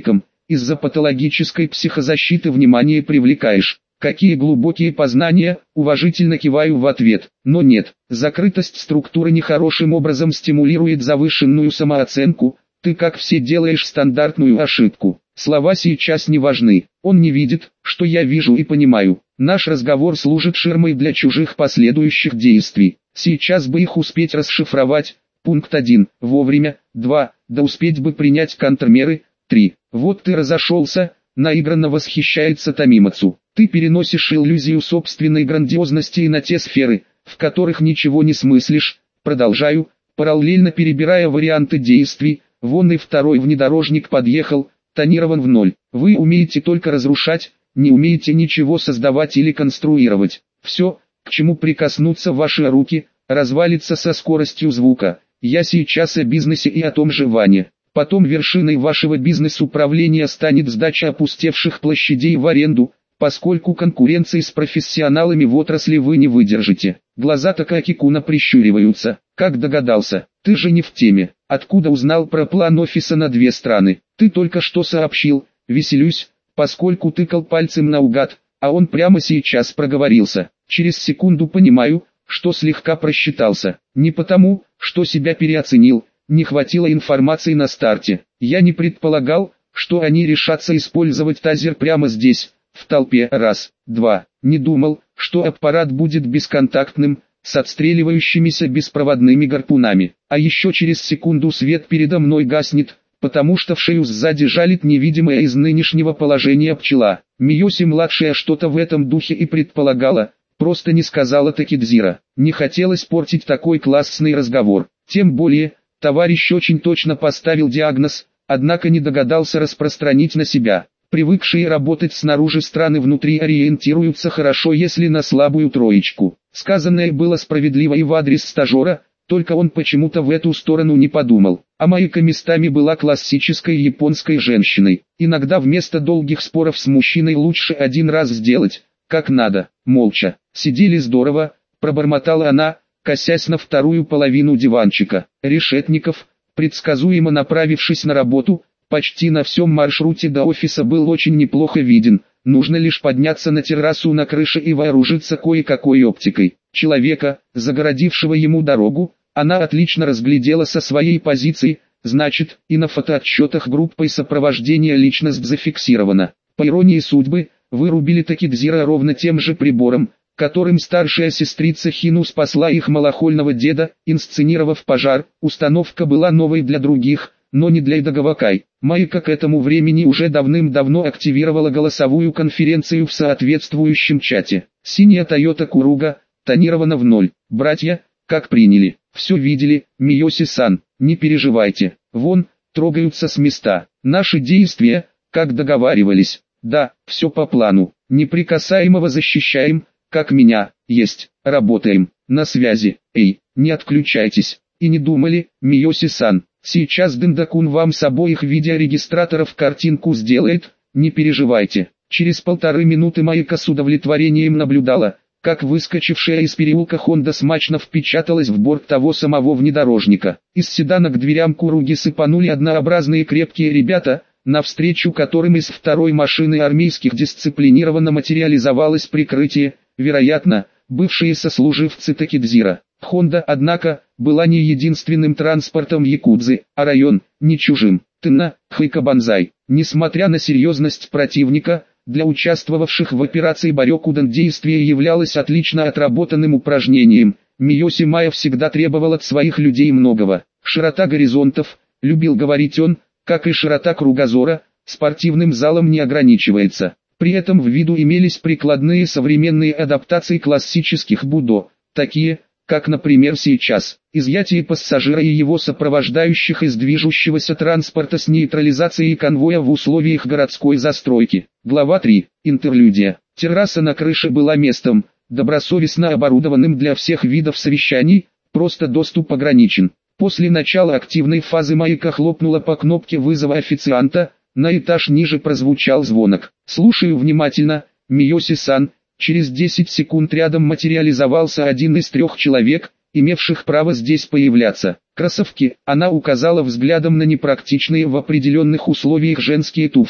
из-за патологической психозащиты внимание привлекаешь. Какие глубокие познания, уважительно киваю в ответ. Но нет, закрытость структуры нехорошим образом стимулирует завышенную самооценку. Ты как все делаешь стандартную ошибку. Слова сейчас не важны. Он не видит, что я вижу и понимаю. Наш разговор служит ширмой для чужих последующих действий. Сейчас бы их успеть расшифровать. Пункт 1. Вовремя. 2. Да успеть бы принять контрмеры. 3. Вот ты разошелся. Наигранно восхищается Тамимацу. Ты переносишь иллюзию собственной грандиозности и на те сферы, в которых ничего не смыслишь. Продолжаю, параллельно перебирая варианты действий. Вон и второй внедорожник подъехал, тонирован в ноль. Вы умеете только разрушать, не умеете ничего создавать или конструировать. Все, к чему прикоснутся ваши руки, развалится со скоростью звука. Я сейчас о бизнесе и о том же Ване. Потом вершиной вашего бизнес-управления станет сдача опустевших площадей в аренду, поскольку конкуренции с профессионалами в отрасли вы не выдержите. Глаза Такаки-куна прищуриваются. Как догадался? Ты же не в теме. Откуда узнал про план офиса на 2 страны? Ты только что сообщил. Веселюсь, поскольку тыкал пальцем наугад, а он прямо сейчас проговорился. Через секунду понимаю, что слегка просчитался. Не потому, что себя переоценил. Не хватило информации на старте. Я не предполагал, что они решатся использовать тазер прямо здесь, в толпе. Раз, два. Не думал, что аппарат будет бесконтактным, с отстреливающимися беспроводными гарпунами. А еще через секунду свет передо мной гаснет, потому что в шею сзади жалит невидимая из нынешнего положения пчела. Миоси-младшая что-то в этом духе и предполагала, просто не сказала Такидзира. Не хотелось портить такой классный разговор. Тем более, товарищ очень точно поставил диагноз, однако не догадался распространить на себя. Привыкшие работать снаружи страны внутри ориентируются хорошо, если на слабую троечку. Сказанное было справедливо и в адрес стажера, только он почему-то в эту сторону не подумал. А Майка местами была классической японской женщиной. Иногда вместо долгих споров с мужчиной лучше один раз сделать, как надо. Молча. Сидели здорово, пробормотала она, косясь на вторую половину диванчика. Решетников, предсказуемо направившись на работу, почти на всем маршруте до офиса был очень неплохо виден. Нужно лишь подняться на террасу на крыше и вооружиться кое-какой оптикой. Человека, загородившего ему дорогу, она отлично разглядела со своей позиции, значит, и на фотоотчетах группой сопровождения личность зафиксирована. По иронии судьбы, вырубили Такидзира ровно тем же прибором, которым старшая сестрица Хину спасла их малохольного деда, инсценировав пожар. Установка была новой для других, но не для Идагавакай. Майка к этому времени уже давным-давно активировала голосовую конференцию в соответствующем чате. Синяя Toyota Kuruga, тонирована в ноль. Братья, как приняли, все видели. Миоси-сан, не переживайте. Вон, трогаются с места. Наши действия, как договаривались. Да, все по плану. Неприкасаемого защищаем, как меня, есть. Работаем, на связи. Эй, не отключайтесь. И не думали, Миоси-сан. Сейчас Дендакун вам с обоих видеорегистраторов картинку сделает, не переживайте. Через 1,5 минуты Майка с удовлетворением наблюдала, как выскочившая из переулка Honda смачно впечаталась в борт того самого внедорожника. Из седана к дверям Куруги сыпанули однообразные крепкие ребята, навстречу которым из второй машины армейских дисциплинированно материализовалось прикрытие, вероятно, бывшие сослуживцы Такидзира. Honda, однако, была не единственным транспортом якудзы, а район, не чужим. Тына, Хайкабанзай. Несмотря на серьезность противника, для участвовавших в операции Барёкудан действие являлось отлично отработанным упражнением. Миоси Майя всегда требовал от своих людей многого. Широта горизонтов, любил говорить он, как и широта кругозора, спортивным залом не ограничивается. При этом в виду имелись прикладные современные адаптации классических будо, такие, как, например, сейчас, изъятие пассажира и его сопровождающих из движущегося транспорта с нейтрализацией конвоя в условиях городской застройки. Глава 3. Интерлюдия. Терраса на крыше была местом, добросовестно оборудованным для всех видов совещаний, просто доступ ограничен. После начала активной фазы Майка хлопнула по кнопке вызова официанта, на этаж ниже прозвучал звонок. «Слушаю внимательно, Миоси-сан». Через 10 секунд рядом материализовался один из 3 человек, имевших право здесь появляться. Кроссовки, она указала взглядом на непрактичные в определенных условиях женские туфли.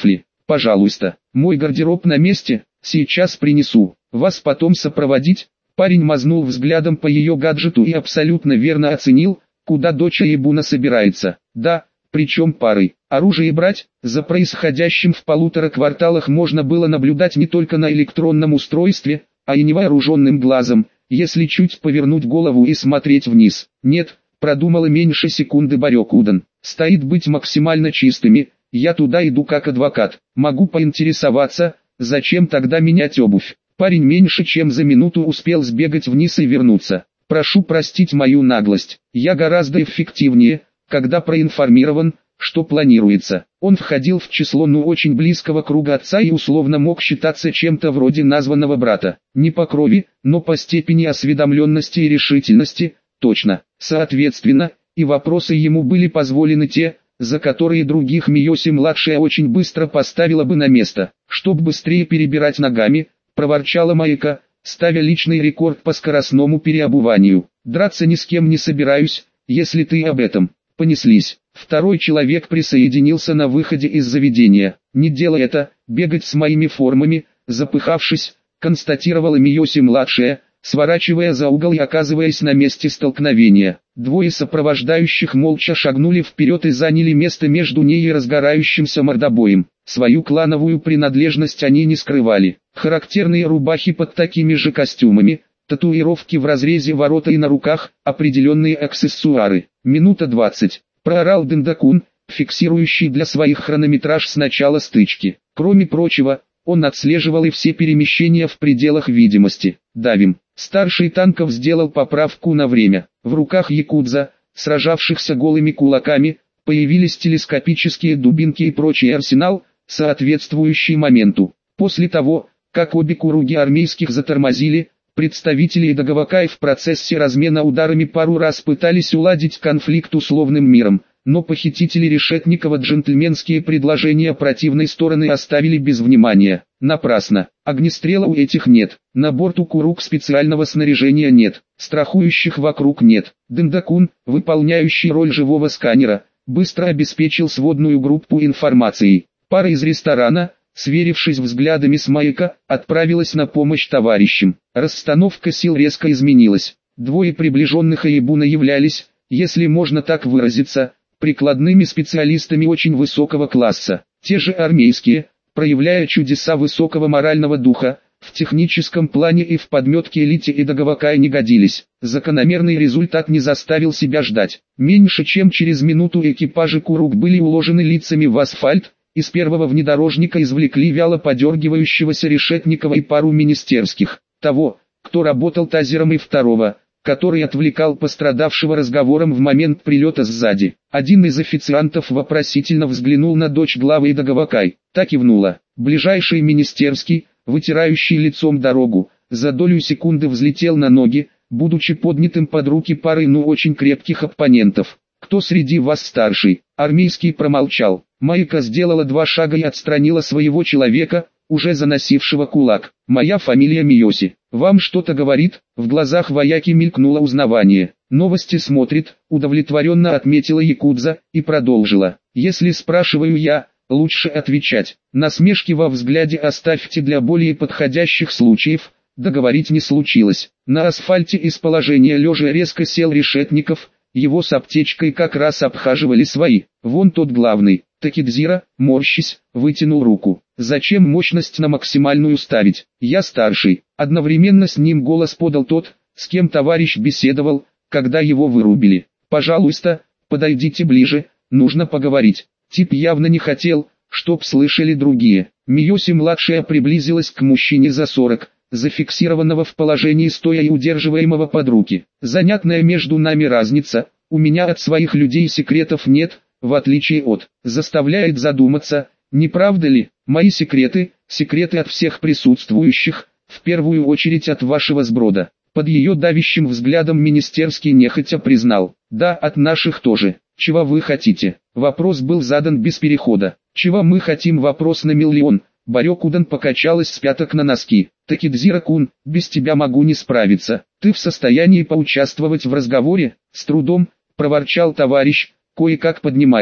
Пожалуйста, мой гардероб на месте, сейчас принесу. Вас потом сопроводить? Парень мазнул взглядом по ее гаджету и абсолютно верно оценил, куда дочь Ибуна собирается. Да, причем парой. Оружие брать? За происходящим в 1,5 кварталах можно было наблюдать не только на электронном устройстве, а и невооруженным глазом, если чуть повернуть голову и смотреть вниз. Нет, продумала меньше секунды Барёкуден. Стоит быть максимально чистыми, я туда иду как адвокат. Могу поинтересоваться, зачем тогда менять обувь? Парень меньше чем за минуту успел сбегать вниз и вернуться. Прошу простить мою наглость, я гораздо эффективнее, когда проинформирован, что планируется. Он входил в число очень близкого круга отца и условно мог считаться чем-то вроде названного брата. Не по крови, но по степени осведомленности и решительности, точно. Соответственно, и вопросы ему были позволены те, за которые других Миоси-младшая очень быстро поставила бы на место. Чтоб быстрее перебирать ногами, проворчала Майка, ставя личный рекорд по скоростному переобуванию. Драться ни с кем не собираюсь, если ты об этом. Понеслись. Второй человек присоединился на выходе из заведения. Не делай это, бегать с моими формами, запыхавшись, констатировала Миоси-младшая, сворачивая за угол и оказываясь на месте столкновения. Двое сопровождающих молча шагнули вперед и заняли место между ней и разгорающимся мордобоем. Свою клановую принадлежность они не скрывали. Характерные рубахи под такими же костюмами, татуировки в разрезе ворота и на руках, определенные аксессуары. Минута 20. Проорал Дендакун, фиксирующий для своих хронометраж с начала стычки. Кроме прочего, он отслеживал и все перемещения в пределах видимости. Давим. Старший танков сделал поправку на время. В руках якудза, сражавшихся голыми кулаками, появились телескопические дубинки и прочий арсенал, соответствующий моменту. После того, как обе куруги армейских затормозили, представители Идагавакай в процессе размена ударами пару раз пытались уладить конфликт условным миром, но похитители Решетникова джентльменские предложения противной стороны оставили без внимания. Напрасно. Огнестрела у этих нет, на борту куруг специального снаряжения нет, страхующих вокруг нет. Дендакун, выполняющий роль живого сканера, быстро обеспечил сводную группу информацией. Пара из ресторана, сверившись взглядами с Майка, отправилась на помощь товарищам. Расстановка сил резко изменилась. Двое приближенных Ибуна являлись, если можно так выразиться, прикладными специалистами очень высокого класса. Те же армейские, проявляя чудеса высокого морального духа, в техническом плане и в подметке элите Идагавакай не годились. Закономерный результат не заставил себя ждать. Меньше чем через минуту экипажи куруг были уложены лицами в асфальт, из первого внедорожника извлекли вяло подергивающегося Решетникова и пару министерских. Того, кто работал тазером, и второго, который отвлекал пострадавшего разговором в момент прилета сзади. Один из официантов вопросительно взглянул на дочь главы Идагавакай. Та кивнула. Ближайший министерский, вытирающий лицом дорогу, за долю секунды взлетел на ноги, будучи поднятым под руки парой очень крепких оппонентов. «Кто среди вас старший?» Армейский промолчал. Майка сделала 2 шага и отстранила своего человека, уже заносившего кулак. «Моя фамилия Миоси. Вам что-то говорит?» В глазах вояки мелькнуло узнавание. «Новости смотрит», удовлетворенно отметила якудза, и продолжила. «Если спрашиваю я, лучше отвечать. Насмешки во взгляде оставьте для более подходящих случаев». Договорить не случилось. На асфальте из положения лежа резко сел Решетников, его с аптечкой как раз обхаживали свои. «Вон тот главный». Такидзира, морщись, вытянул руку. «Зачем мощность на максимальную ставить? Я старший». Одновременно с ним голос подал тот, с кем товарищ беседовал, когда его вырубили. «Пожалуйста, подойдите ближе, нужно поговорить». Тип явно не хотел, чтоб слышали другие. Миоси-младшая приблизилась к мужчине за 40, зафиксированного в положении стоя и удерживаемого под руки. «Занятная между нами разница, у меня от своих людей секретов нет, в отличие от». Заставляет задуматься, не правда ли? «Мои секреты, секреты от всех присутствующих, в первую очередь от вашего сброда». Под ее давящим взглядом министерский нехотя признал. «Да, от наших тоже. Чего вы хотите?» Вопрос был задан без перехода. «Чего мы хотим?» Вопрос на миллион. Барёкуден покачалась с пяток на носки. «Такидзира-кун, без тебя могу не справиться. Ты в состоянии поучаствовать в разговоре?» С трудом, проворчал товарищ, кое-как поднимаясь.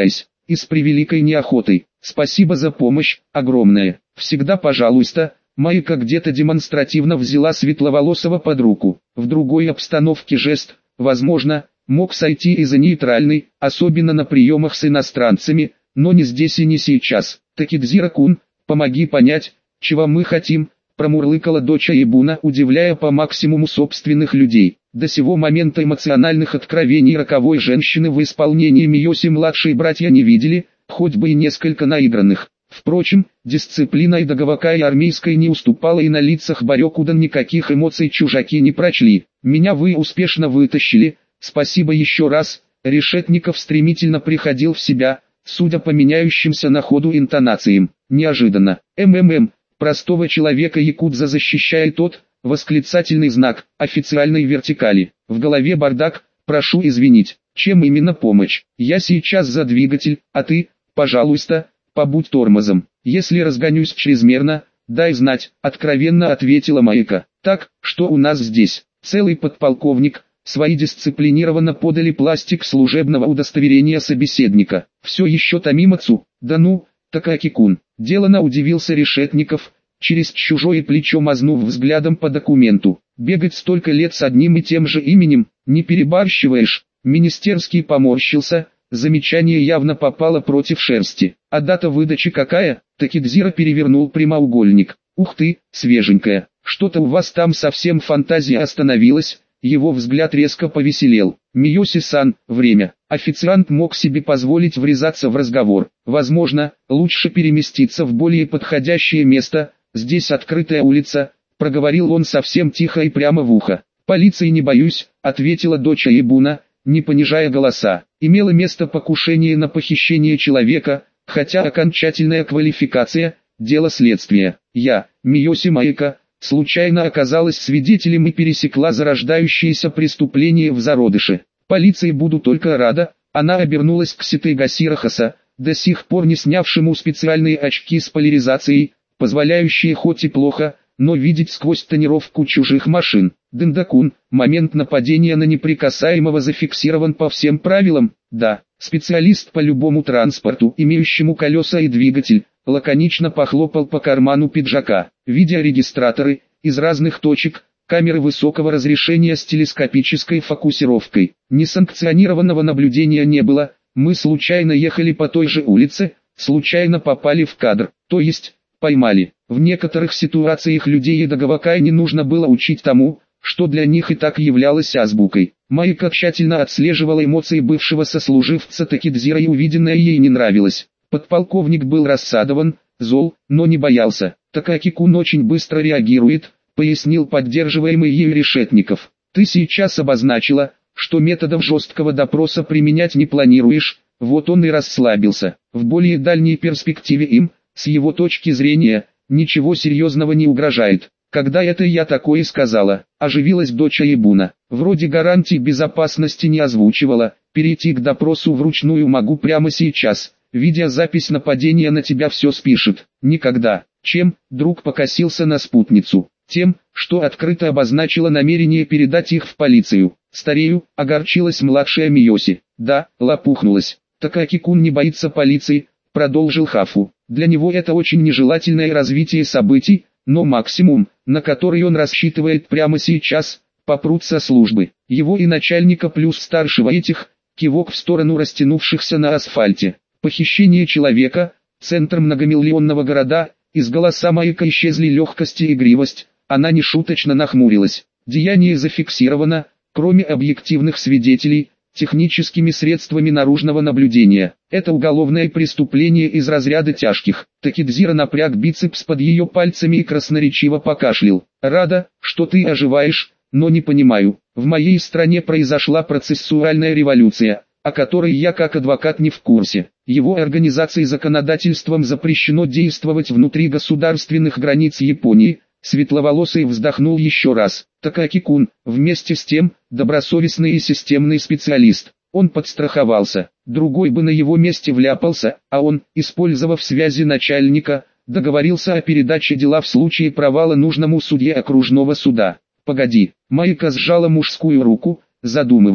и с превеликой неохотой. Спасибо за помощь, огромное. Всегда пожалуйста. Майка где-то демонстративно взяла Светловолосого под руку. В другой обстановке жест, возможно, мог сойти и за нейтральный, особенно на приемах с иностранцами, но не здесь и не сейчас. Такидзира-кун, помоги понять, чего мы хотим, промурлыкала дочь Ибуна, удивляя по максимуму собственных людей. До сего момента эмоциональных откровений роковой женщины в исполнении Миоси младшие братья не видели, хоть бы и несколько наигранных. Впрочем, дисциплина и договака и армейской не уступала, и на лицах Барёкудан никаких эмоций чужаки не прочли. «Меня вы успешно вытащили, спасибо еще раз». Решетников стремительно приходил в себя, судя по меняющимся на ходу интонациям. Неожиданно. Простого человека якудза защищает от, восклицательный знак, официальной вертикали. В голове бардак, прошу извинить. Чем именно помощь? Я сейчас за двигатель, а ты, пожалуйста, побудь тормозом. Если разгонюсь чрезмерно, дай знать, откровенно ответила Майка. Так, что у нас здесь? Целый подполковник. Свои дисциплинированно подали пластик служебного удостоверения собеседника. Все еще Томимацу? Да ну, Такаки-кун. Делано удивился Решетников, через чужое плечо мазнув взглядом по документу. Бегать столько лет с одним и тем же именем, не перебарщиваешь? Министерский поморщился. Замечание явно попало против шерсти. А дата выдачи какая? Такидзира перевернул прямоугольник. Ух ты, свеженькая. Что-то у вас там совсем фантазия остановилась. Его взгляд резко повеселел. Миоси-сан, время. Официант мог себе позволить врезаться в разговор. Возможно, лучше переместиться в более подходящее место. Здесь открытая улица, проговорил он совсем тихо и прямо в ухо. Полиции не боюсь, ответила дочь Ибуна, не понижая голоса. Имело место покушение на похищение человека, хотя окончательная квалификация – дело следствия. Я, Миоси Майка, случайно оказалась свидетелем и пересекла зарождающееся преступление в зародыше. Полиции буду только рада. Она обернулась к Ситэ Хаса, до сих пор не снявшему специальные очки с поляризацией, позволяющие хоть и плохо, но видеть сквозь тонировку чужих машин. Дендакун, момент нападения на неприкасаемого зафиксирован по всем правилам. Да, специалист по любому транспорту, имеющему колеса и двигатель, лаконично похлопал по карману пиджака. Видеорегистраторы, из разных точек, камеры высокого разрешения с телескопической фокусировкой. Несанкционированного наблюдения не было, мы случайно ехали по той же улице, случайно попали в кадр, то есть, поймали. В некоторых ситуациях людей и договака не нужно было учить тому, что для них и так являлось азбукой. Майка тщательно отслеживала эмоции бывшего сослуживца Такидзира, и увиденное ей не нравилось. Подполковник был рассадован, зол, но не боялся. Такаки-кун очень быстро реагирует, пояснил поддерживаемый ею Решетников. Ты сейчас обозначила, что методов жесткого допроса применять не планируешь, вот он и расслабился. В более дальней перспективе им, с его точки зрения, ничего серьезного не угрожает. Когда это я такое сказала, оживилась дочь Ибуна. Вроде гарантий безопасности не озвучивала, перейти к допросу вручную могу прямо сейчас. Видеозапись нападения на тебя все спишет. Никогда. Чем? Друг покосился на спутницу. Тем, что открыто обозначила намерение передать их в полицию. Старею, огорчилась младшая Миоси. Да, лопухнулась. Такаки-кун не боится полиции, продолжил Хафу. Для него это очень нежелательное развитие событий, но максимум, на который он рассчитывает прямо сейчас, попрут со службы. Его и начальника плюс старшего этих, кивок в сторону растянувшихся на асфальте. Похищение человека, центр многомиллионного города, из голоса Майка исчезли легкость и игривость, она нешуточно нахмурилась. Деяние зафиксировано, кроме объективных свидетелей, техническими средствами наружного наблюдения. Это уголовное преступление из разряда тяжких. Такидзира напряг бицепс под ее пальцами и красноречиво покашлял. Рада, что ты оживаешь, но не понимаю. В моей стране произошла процессуальная революция, о которой я как адвокат не в курсе. Его организацией законодательством запрещено действовать внутри государственных границ Японии. Светловолосый вздохнул еще раз. Такаки-кун, вместе с тем, добросовестный и системный специалист. Он подстраховался. Другой бы на его месте вляпался, а он, использовав связи начальника, договорился о передаче дела в случае провала нужному судье окружного суда. Погоди, Майка сжала мужскую руку, задумываясь.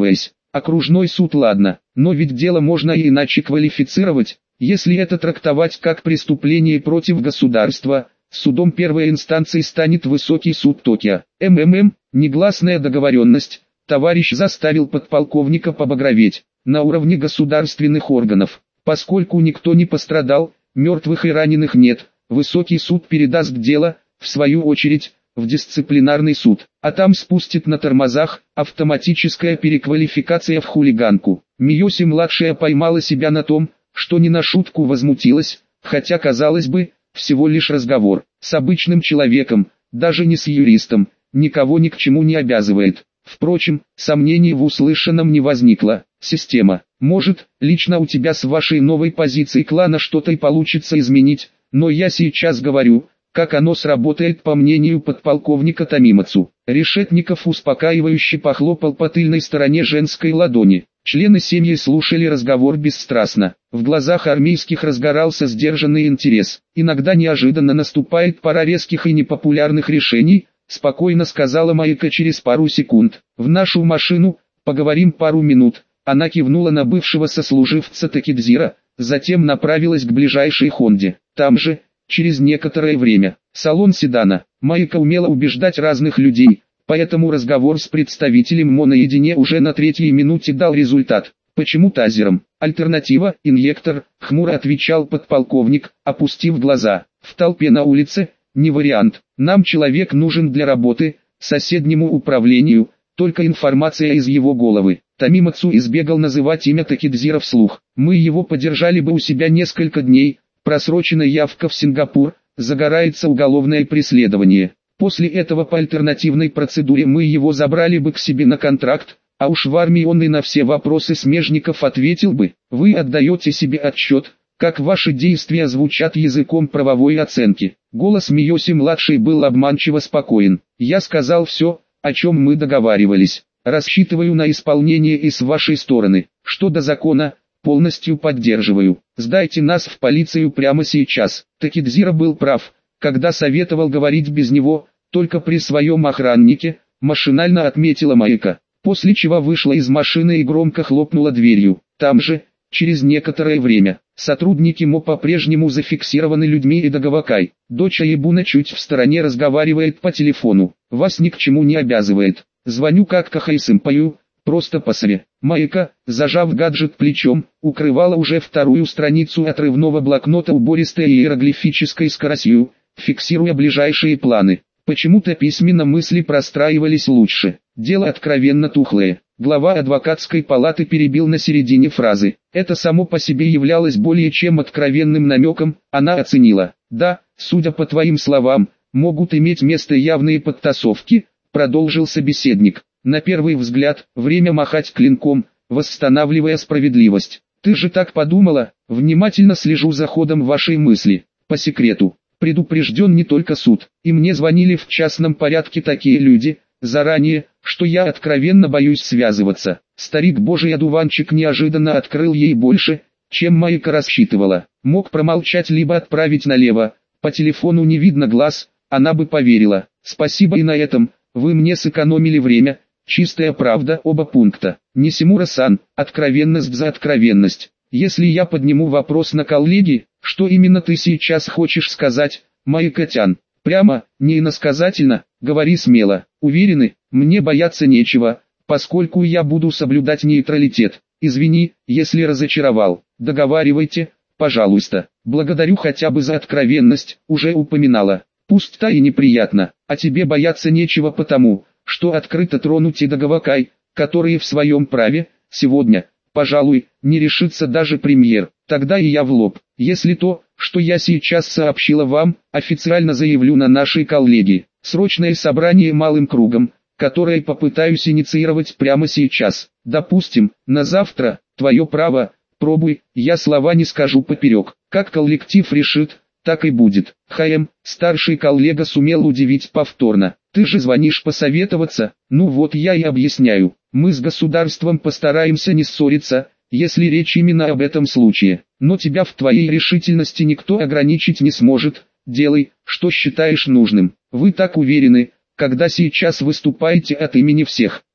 Окружной суд ладно, но ведь дело можно и иначе квалифицировать, если это трактовать как преступление против государства. Судом первой инстанции станет высокий суд Токио. Негласная договоренность. Товарищ заставил подполковника побагроветь. На уровне государственных органов. Поскольку никто не пострадал, мертвых и раненых нет, высокий суд передаст дело, в свою очередь, в дисциплинарный суд, а там спустит на тормозах. Автоматическая переквалификация в хулиганку. Миоси-младшая поймала себя на том, что не на шутку возмутилась, хотя, казалось бы, всего лишь разговор с обычным человеком, даже не с юристом, никого ни к чему не обязывает. Впрочем, сомнений в услышанном не возникло. Система. Может, лично у тебя с вашей новой позицией клана что-то и получится изменить, но я сейчас говорю, как оно сработает по мнению подполковника Томимацу. Решетников успокаивающе похлопал по тыльной стороне женской ладони. Члены семьи слушали разговор бесстрастно. В глазах армейских разгорался сдержанный интерес. Иногда неожиданно наступает пора резких и непопулярных решений, спокойно сказала Майка через пару секунд. В нашу машину, поговорим пару минут. Она кивнула на бывшего сослуживца Такидзира, затем направилась к ближайшей Хонде. Там же, через некоторое время, салон седана. Майка умела убеждать разных людей, поэтому разговор с представителем МО наедине уже на третьей минуте дал результат. Почему тазером? Альтернатива, инъектор, хмуро отвечал подполковник, опустив глаза. В толпе на улице, не вариант. Нам человек нужен для работы, соседнему управлению, только информация из его головы. Томимацу избегал называть имя Такидзира вслух. Мы его подержали бы у себя несколько дней, просрочена явка в Сингапур, загорается уголовное преследование. После этого по альтернативной процедуре мы его забрали бы к себе на контракт, а уж в армии он и на все вопросы смежников ответил бы. Вы отдаете себе отчет, как ваши действия звучат языком правовой оценки. Голос Миоси-младший был обманчиво спокоен. Я сказал все, о чем мы договаривались. Рассчитываю на исполнение и с вашей стороны. Что до закона, полностью поддерживаю. Сдайте нас в полицию прямо сейчас. Такидзира был прав, когда советовал говорить без него, только при своем охраннике, машинально отметила Майка. После чего вышла из машины и громко хлопнула дверью. Там же, через некоторое время, сотрудники МО по-прежнему зафиксированы людьми и Дагавакай. Дочь Аибуна чуть в стороне разговаривает по телефону. Вас ни к чему не обязывает. Звоню как Кахай-сэмпаю, просто по сове. Майка, зажав гаджет плечом, укрывала уже вторую страницу отрывного блокнота убористой иероглифической скоростью, фиксируя ближайшие планы. Почему-то письменно мысли простраивались лучше. Дело откровенно тухлое. Глава адвокатской палаты перебил на середине фразы. Это само по себе являлось более чем откровенным намеком, она оценила. Да, судя по твоим словам, могут иметь место явные подтасовки, продолжил собеседник. На первый взгляд, время махать клинком, восстанавливая справедливость. Ты же так подумала? Внимательно слежу за ходом вашей мысли. По секрету, предупрежден не только суд, и мне звонили в частном порядке такие люди, заранее, что я откровенно боюсь связываться. Старик божий одуванчик неожиданно открыл ей больше, чем Майка рассчитывала. Мог промолчать либо отправить налево, по телефону не видно глаз, она бы поверила. Спасибо и на этом, вы мне сэкономили время. Чистая правда, оба пункта. Нисимура-сан, откровенность за откровенность. Если я подниму вопрос на коллеги, что именно ты сейчас хочешь сказать, Майка-тян? Прямо, не иносказательно, говори смело. Уверены, мне бояться нечего, поскольку я буду соблюдать нейтралитет. Извини, если разочаровал. Договаривайте, пожалуйста. Благодарю хотя бы за откровенность, уже упоминала. Пусть та и неприятно, а тебе бояться нечего потому, что открыто тронуть и Дагавакай, которые в своем праве, сегодня, пожалуй, не решится даже премьер. Тогда и я в лоб. Если то, что я сейчас сообщила вам, официально заявлю на нашей коллегии. Срочное собрание малым кругом, которое попытаюсь инициировать прямо сейчас. Допустим, на завтра, твое право, пробуй, я слова не скажу поперек. Как коллектив решит, так и будет. Старший коллега сумел удивить повторно. Ты же звонишь посоветоваться, ну вот я и объясняю. Мы с государством постараемся не ссориться, если речь именно об этом случае. Но тебя в твоей решительности никто ограничить не сможет. Делай, что считаешь нужным. Вы так уверены, когда сейчас выступаете от имени всех.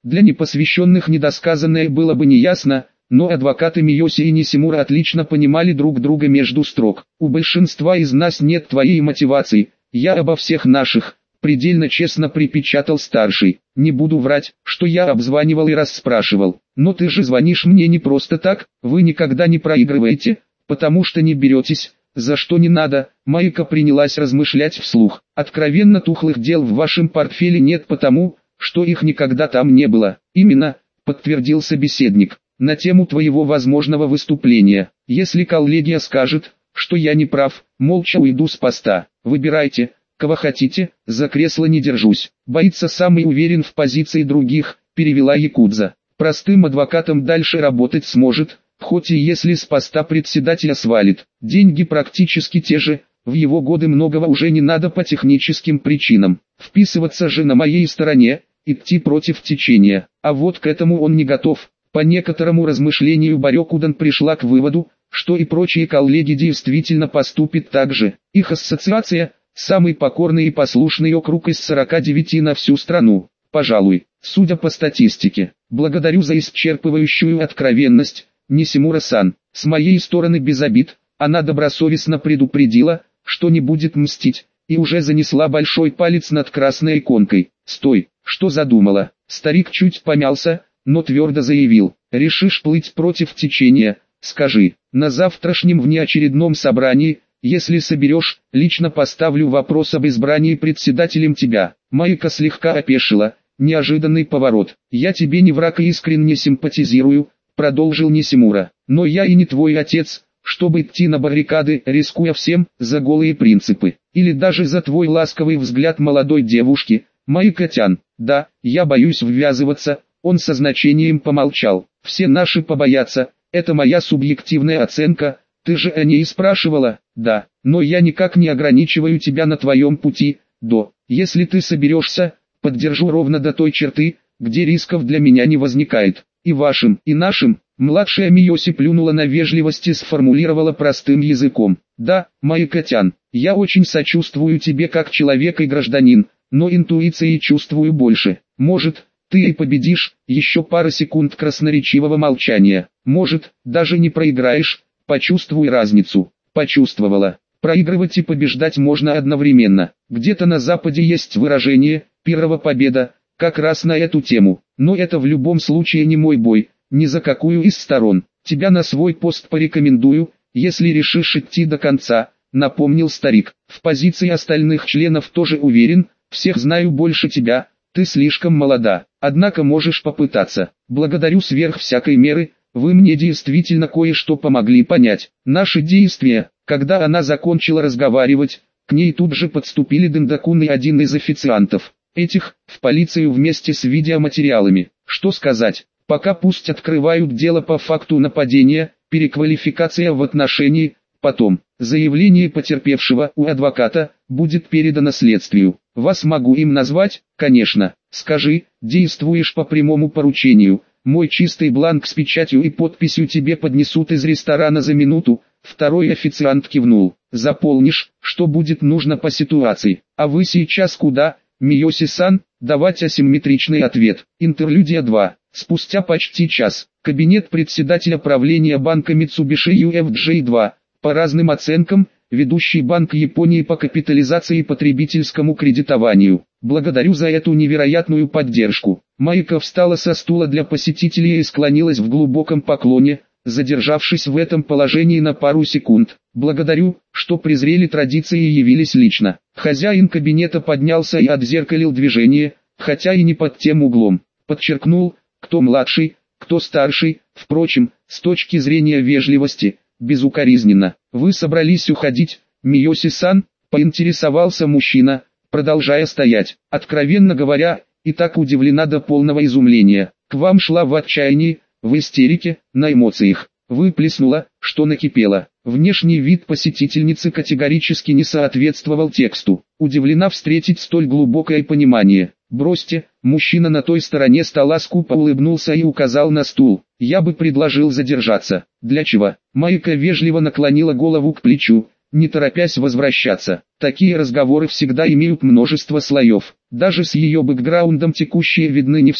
Для непосвященных недосказанное было бы неясно, но адвокаты Миоси и Нисимура отлично понимали друг друга между строк. У большинства из нас нет твоей мотивации, я обо всех наших, предельно честно припечатал старший. Не буду врать, что я обзванивал и расспрашивал. Но ты же звонишь мне не просто так, вы никогда не проигрываете, потому что не беретесь, за что не надо. Майка принялась размышлять вслух. Откровенно тухлых дел в вашем портфеле нет потому, что их никогда там не было. Именно, подтвердил собеседник, на тему твоего возможного выступления. Если коллегия скажет, что я не прав, молча уйду с поста. Выбирайте, кого хотите, за кресло не держусь. Боится самый уверен в позиции других, перевела якудза. Простым адвокатом дальше работать сможет, хоть и если с поста председателя свалит. Деньги практически те же, в его годы многого уже не надо по техническим причинам. Вписываться же на моей стороне, идти против течения. А вот к этому он не готов. По некоторому размышлению Барёкудан пришла к выводу, что и прочие коллеги действительно поступят так же. Их ассоциация – самый покорный и послушный округ из 49 на всю страну, пожалуй, судя по статистике. Благодарю за исчерпывающую откровенность, Нисимура-сан. С моей стороны без обид, она добросовестно предупредила, что не будет мстить, и уже занесла большой палец над красной иконкой. «Стой, что задумала?» Старик чуть помялся, но твердо заявил: «Решишь плыть против течения, скажи, на завтрашнем внеочередном собрании, если соберешь, лично поставлю вопрос об избрании председателем тебя». Майка слегка опешила, неожиданный поворот. «Я тебе не враг и искренне симпатизирую», продолжил Нисимура, «но я и не твой отец, чтобы идти на баррикады, рискуя всем, за голые принципы, или даже за твой ласковый взгляд молодой девушки, Майка-тян. Да, я боюсь ввязываться». Он со значением помолчал. «Все наши побоятся, это моя субъективная оценка, ты же о ней спрашивала». «Да, но я никак не ограничиваю тебя на твоем пути, До. Если ты соберешься, поддержу ровно до той черты, где рисков для меня не возникает. И вашим, и нашим». Младшая Миоси плюнула на вежливость и сформулировала простым языком: «Да, Майка-тян, я очень сочувствую тебе как человек и гражданин, но интуицией чувствую больше. Может, ты и победишь». Еще пара секунд красноречивого молчания. «Может, даже не проиграешь, почувствуй разницу». Почувствовала. Проигрывать и побеждать можно одновременно. Где-то на Западе есть выражение «пирова победа», как раз на эту тему. Но это в любом случае не мой бой, ни за какую из сторон. Тебя на свой пост порекомендую, если решишь идти до конца, напомнил старик. В позиции остальных членов тоже уверен, всех знаю больше тебя. Ты слишком молода, однако можешь попытаться. Благодарю сверх всякой меры, вы мне действительно кое-что помогли понять. Наши действия». Когда она закончила разговаривать, к ней тут же подступили Дендакун и один из официантов. Этих, в полицию вместе с видеоматериалами. Что сказать, пока пусть открывают дело по факту нападения, переквалификация в отношении, потом, заявление потерпевшего у адвоката, будет передано следствию. Вас могу им назвать, конечно. Скажи, действуешь по прямому поручению, мой чистый бланк с печатью и подписью тебе поднесут из ресторана за минуту. Второй официант кивнул. «Заполнишь, что будет нужно по ситуации. А вы сейчас куда, Миоси-сан?» Давать асимметричный ответ. Интерлюдия 2. Спустя почти час. Кабинет председателя правления банка Mitsubishi UFJ 2. По разным оценкам, ведущий банк Японии по капитализации и потребительскому кредитованию. Благодарю за эту невероятную поддержку. Майка встала со стула для посетителей и склонилась в глубоком поклоне, задержавшись в этом положении на пару секунд. «Благодарю, что презрели традиции и явились лично». Хозяин кабинета поднялся и отзеркалил движение, хотя и не под тем углом. Подчеркнул, кто младший, кто старший, впрочем, с точки зрения вежливости, безукоризненно. «Вы собрались уходить, Миоси-сан?» – поинтересовался мужчина, продолжая стоять. Откровенно говоря, и так удивлена до полного изумления. К вам шла в отчаянии, в истерике, на эмоциях. Выплеснула, что накипело. Внешний вид посетительницы категорически не соответствовал тексту. Удивлена встретить столь глубокое понимание. «Бросьте», мужчина на той стороне стола скупо улыбнулся и указал на стул. «Я бы предложил задержаться». «Для чего?» Майка вежливо наклонила голову к плечу, не торопясь возвращаться. Такие разговоры всегда имеют множество слоев. Даже с ее бэкграундом текущие видны не все,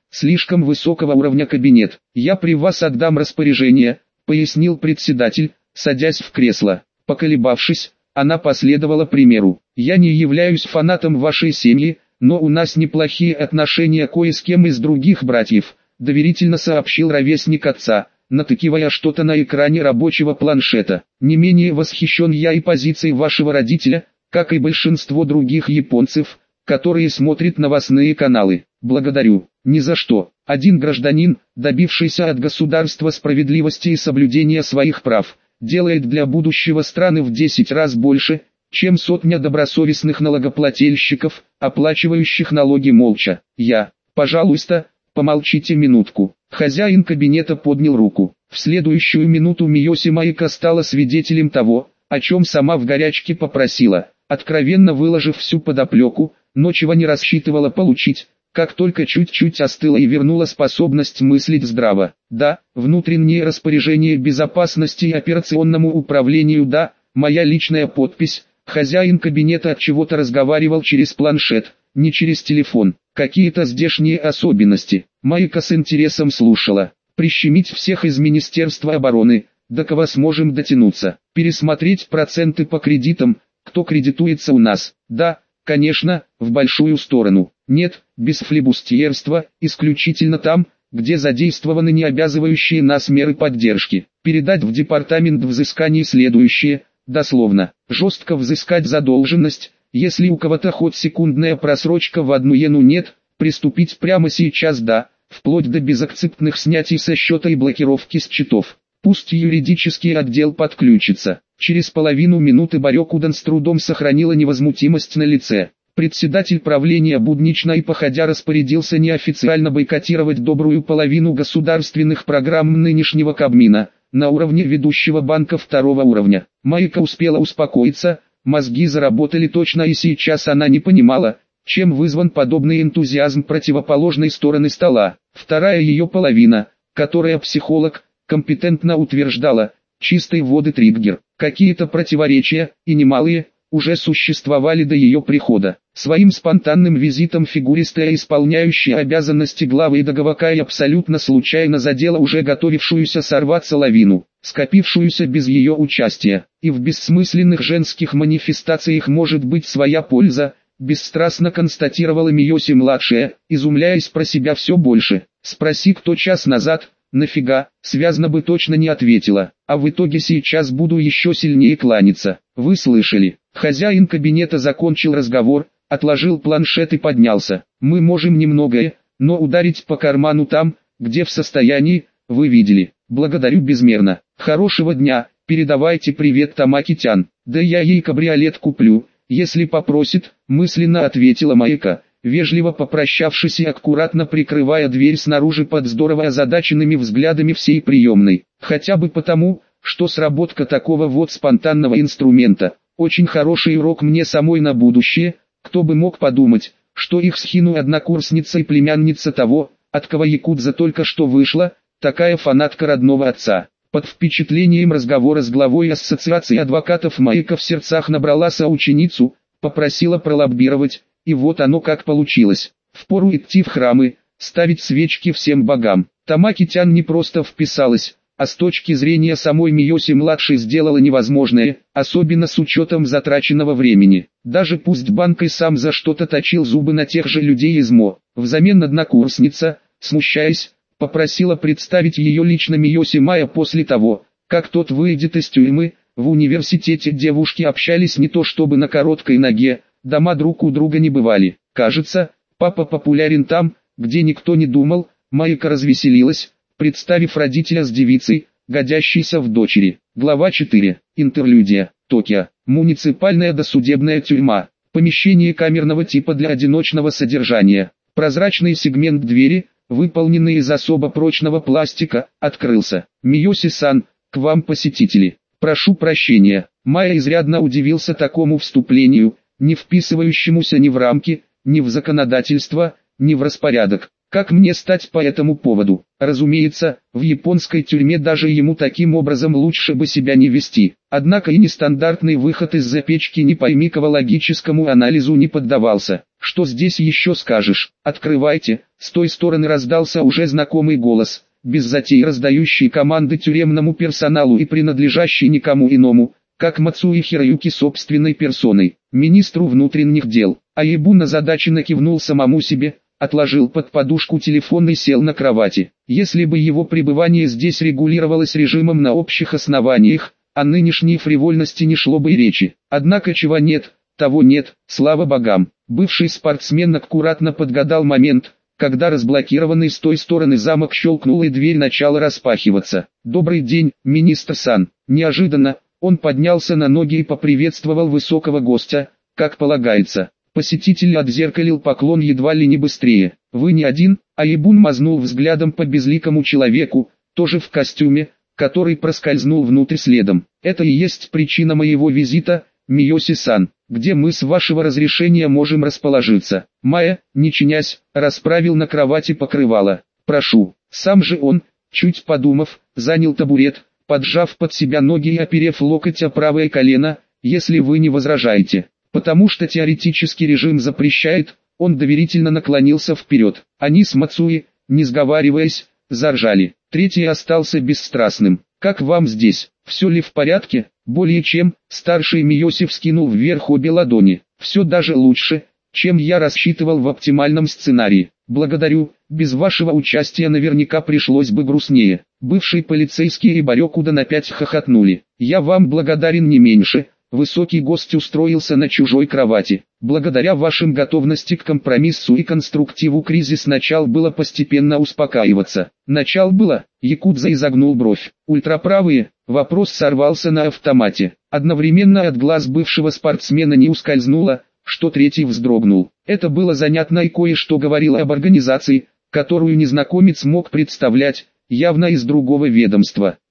слишком высокого уровня кабинет. Я при вас отдам распоряжение, пояснил председатель, садясь в кресло. Поколебавшись, она последовала примеру. Я не являюсь фанатом вашей семьи, но у нас неплохие отношения кое с кем из других братьев, доверительно сообщил ровесник отца, натыкивая что-то на экране рабочего планшета. Не менее восхищен я и позицией вашего родителя, как и большинство других японцев, которые смотрят новостные каналы. Благодарю. Ни за что. Один гражданин, добившийся от государства справедливости и соблюдения своих прав, делает для будущего страны в 10 раз больше, чем сотня добросовестных налогоплательщиков, оплачивающих налоги молча. Пожалуйста, помолчите минутку. Хозяин кабинета поднял руку. В следующую минуту Миоси Маэко стала свидетелем того, о чем сама в горячке попросила, откровенно выложив всю подоплеку, но чего не рассчитывала получить, как только чуть-чуть остыла и вернула способность мыслить здраво. Да, внутреннее распоряжение безопасности и операционному управлению, да, моя личная подпись. Хозяин кабинета от чего-то разговаривал через планшет, не через телефон. Какие-то здешние особенности. Маэко с интересом слушала. Прищемить всех из Министерства обороны, до кого сможем дотянуться. Пересмотреть проценты по кредитам, кто кредитуется у нас. Да, конечно, в большую сторону. Нет, без флибустьерства, исключительно там, где задействованы необязывающие нас меры поддержки. Передать в департамент взысканий следующее, дословно, жестко взыскать задолженность, если у кого-то хоть секундная просрочка в 1 йену нет, приступить прямо сейчас, да, вплоть до безакцептных снятий со счета и блокировки счетов. Пусть юридический отдел подключится. Через половину минуты Барёкудан с трудом сохранила невозмутимость на лице. Председатель правления буднично и походя распорядился неофициально бойкотировать добрую половину государственных программ нынешнего Кабмина, на уровне ведущего банка 2-го уровня. Маэко успела успокоиться, мозги заработали точно, и сейчас она не понимала, чем вызван подобный энтузиазм противоположной стороны стола. Вторая ее половина, которая психолог, компетентно утверждала, чистой воды триггер. Какие-то противоречия, и немалые, уже существовали до ее прихода. Своим спонтанным визитом фигуристая, исполняющая обязанности главы Идагавакай, абсолютно случайно задела уже готовившуюся сорваться лавину, скопившуюся без ее участия. И в бессмысленных женских манифестациях может быть своя польза, бесстрастно констатировала Миоси-младшая, изумляясь про себя все больше. Спроси кто час назад, нафига, связно бы точно не ответила, а в итоге сейчас буду еще сильнее кланяться. Вы слышали? Хозяин кабинета закончил разговор, отложил планшет и поднялся. Мы можем немногое, но ударить по карману там, где в состоянии, вы видели. Благодарю безмерно. Хорошего дня, передавайте привет Тамаки-тян. Да я ей кабриолет куплю, если попросит, мысленно ответила Маэко, вежливо попрощавшись и аккуратно прикрывая дверь снаружи под здорово озадаченными взглядами всей приемной. Хотя бы потому, что сработка такого вот спонтанного инструмента – очень хороший урок мне самой на будущее. Кто бы мог подумать, что их с Хину однокурсница и племянница того, от кого якудза только что вышла, такая фанатка родного отца. Под впечатлением разговора с главой ассоциации адвокатов Маэко в сердцах набрала соученицу, попросила пролоббировать, и вот оно как получилось. Впору идти в храмы, ставить свечки всем богам. Тамаки-тян не просто вписалась, а с точки зрения самой Миоси-младшей сделала невозможное, особенно с учетом затраченного времени. Даже пусть банк и сам за что-то точил зубы на тех же людей из МО. Взамен однокурсница, смущаясь, попросила представить ее лично Миоси Майя после того, как тот выйдет из тюрьмы. В университете девушки общались не то чтобы на короткой ноге, дома друг у друга не бывали. Кажется, папа популярен там, где никто не думал. Маэко развеселилась, представив родителя с девицей, годящейся в дочери. Глава 4. Интерлюдия. Токио. Муниципальная досудебная тюрьма. Помещение камерного типа для одиночного содержания. Прозрачный сегмент двери, выполненный из особо прочного пластика, открылся. Миоси-сан, к вам посетители. Прошу прощения. Майя изрядно удивился такому вступлению, не вписывающемуся ни в рамки, ни в законодательство, ни в распорядок. Как мне стать по этому поводу? Разумеется, в японской тюрьме даже ему таким образом лучше бы себя не вести. Однако и нестандартный выход из запечки не пойми-кого логическому анализу не поддавался. Что здесь еще скажешь? Открывайте. С той стороны раздался уже знакомый голос, без затей раздающий команды тюремному персоналу и принадлежащий никому иному, как Мацуи Хироюки собственной персоной, министру внутренних дел. Аебун озадаченно кивнул самому себе, отложил под подушку телефон и сел на кровати. Если бы его пребывание здесь регулировалось режимом на общих основаниях, о нынешней фривольности не шло бы и речи. Однако чего нет, того нет, слава богам. Бывший спортсмен аккуратно подгадал момент, когда разблокированный с той стороны замок щелкнул и дверь начала распахиваться. «Добрый день, министр-сан». Неожиданно, он поднялся на ноги и поприветствовал высокого гостя, как полагается. Посетитель отзеркалил поклон едва ли не быстрее. «Вы не один?» Аебун мазнул взглядом по безликому человеку, тоже в костюме, который проскользнул внутрь следом. «Это и есть причина моего визита, Миоси-сан. Где мы с вашего разрешения можем расположиться?» Майя, не чинясь, расправил на кровати покрывало. «Прошу». Сам же он, чуть подумав, занял табурет, поджав под себя ноги и оперев локоть о правое колено, «если вы не возражаете». Потому что теоретически режим запрещает, он доверительно наклонился вперед. Они с Мацуи, не сговариваясь, заржали. Третий остался бесстрастным. «Как вам здесь? Все ли в порядке?» «Более чем», старший Миоси вскинул вверх обе ладони. «Все даже лучше, чем я рассчитывал в оптимальном сценарии. Благодарю, без вашего участия наверняка пришлось бы грустнее». Бывший полицейский и Барёкуда опять хохотнули. «Я вам благодарен не меньше». Высокий гость устроился на чужой кровати. «Благодаря вашим готовности к компромиссу и конструктиву кризис начал было постепенно успокаиваться». «Начал было?» Якудза изогнул бровь. «Ультраправые?» Вопрос сорвался на автомате. Одновременно от глаз бывшего спортсмена не ускользнуло, что третий вздрогнул. Это было занятно и кое-что говорило об организации, которую незнакомец мог представлять, явно из другого ведомства.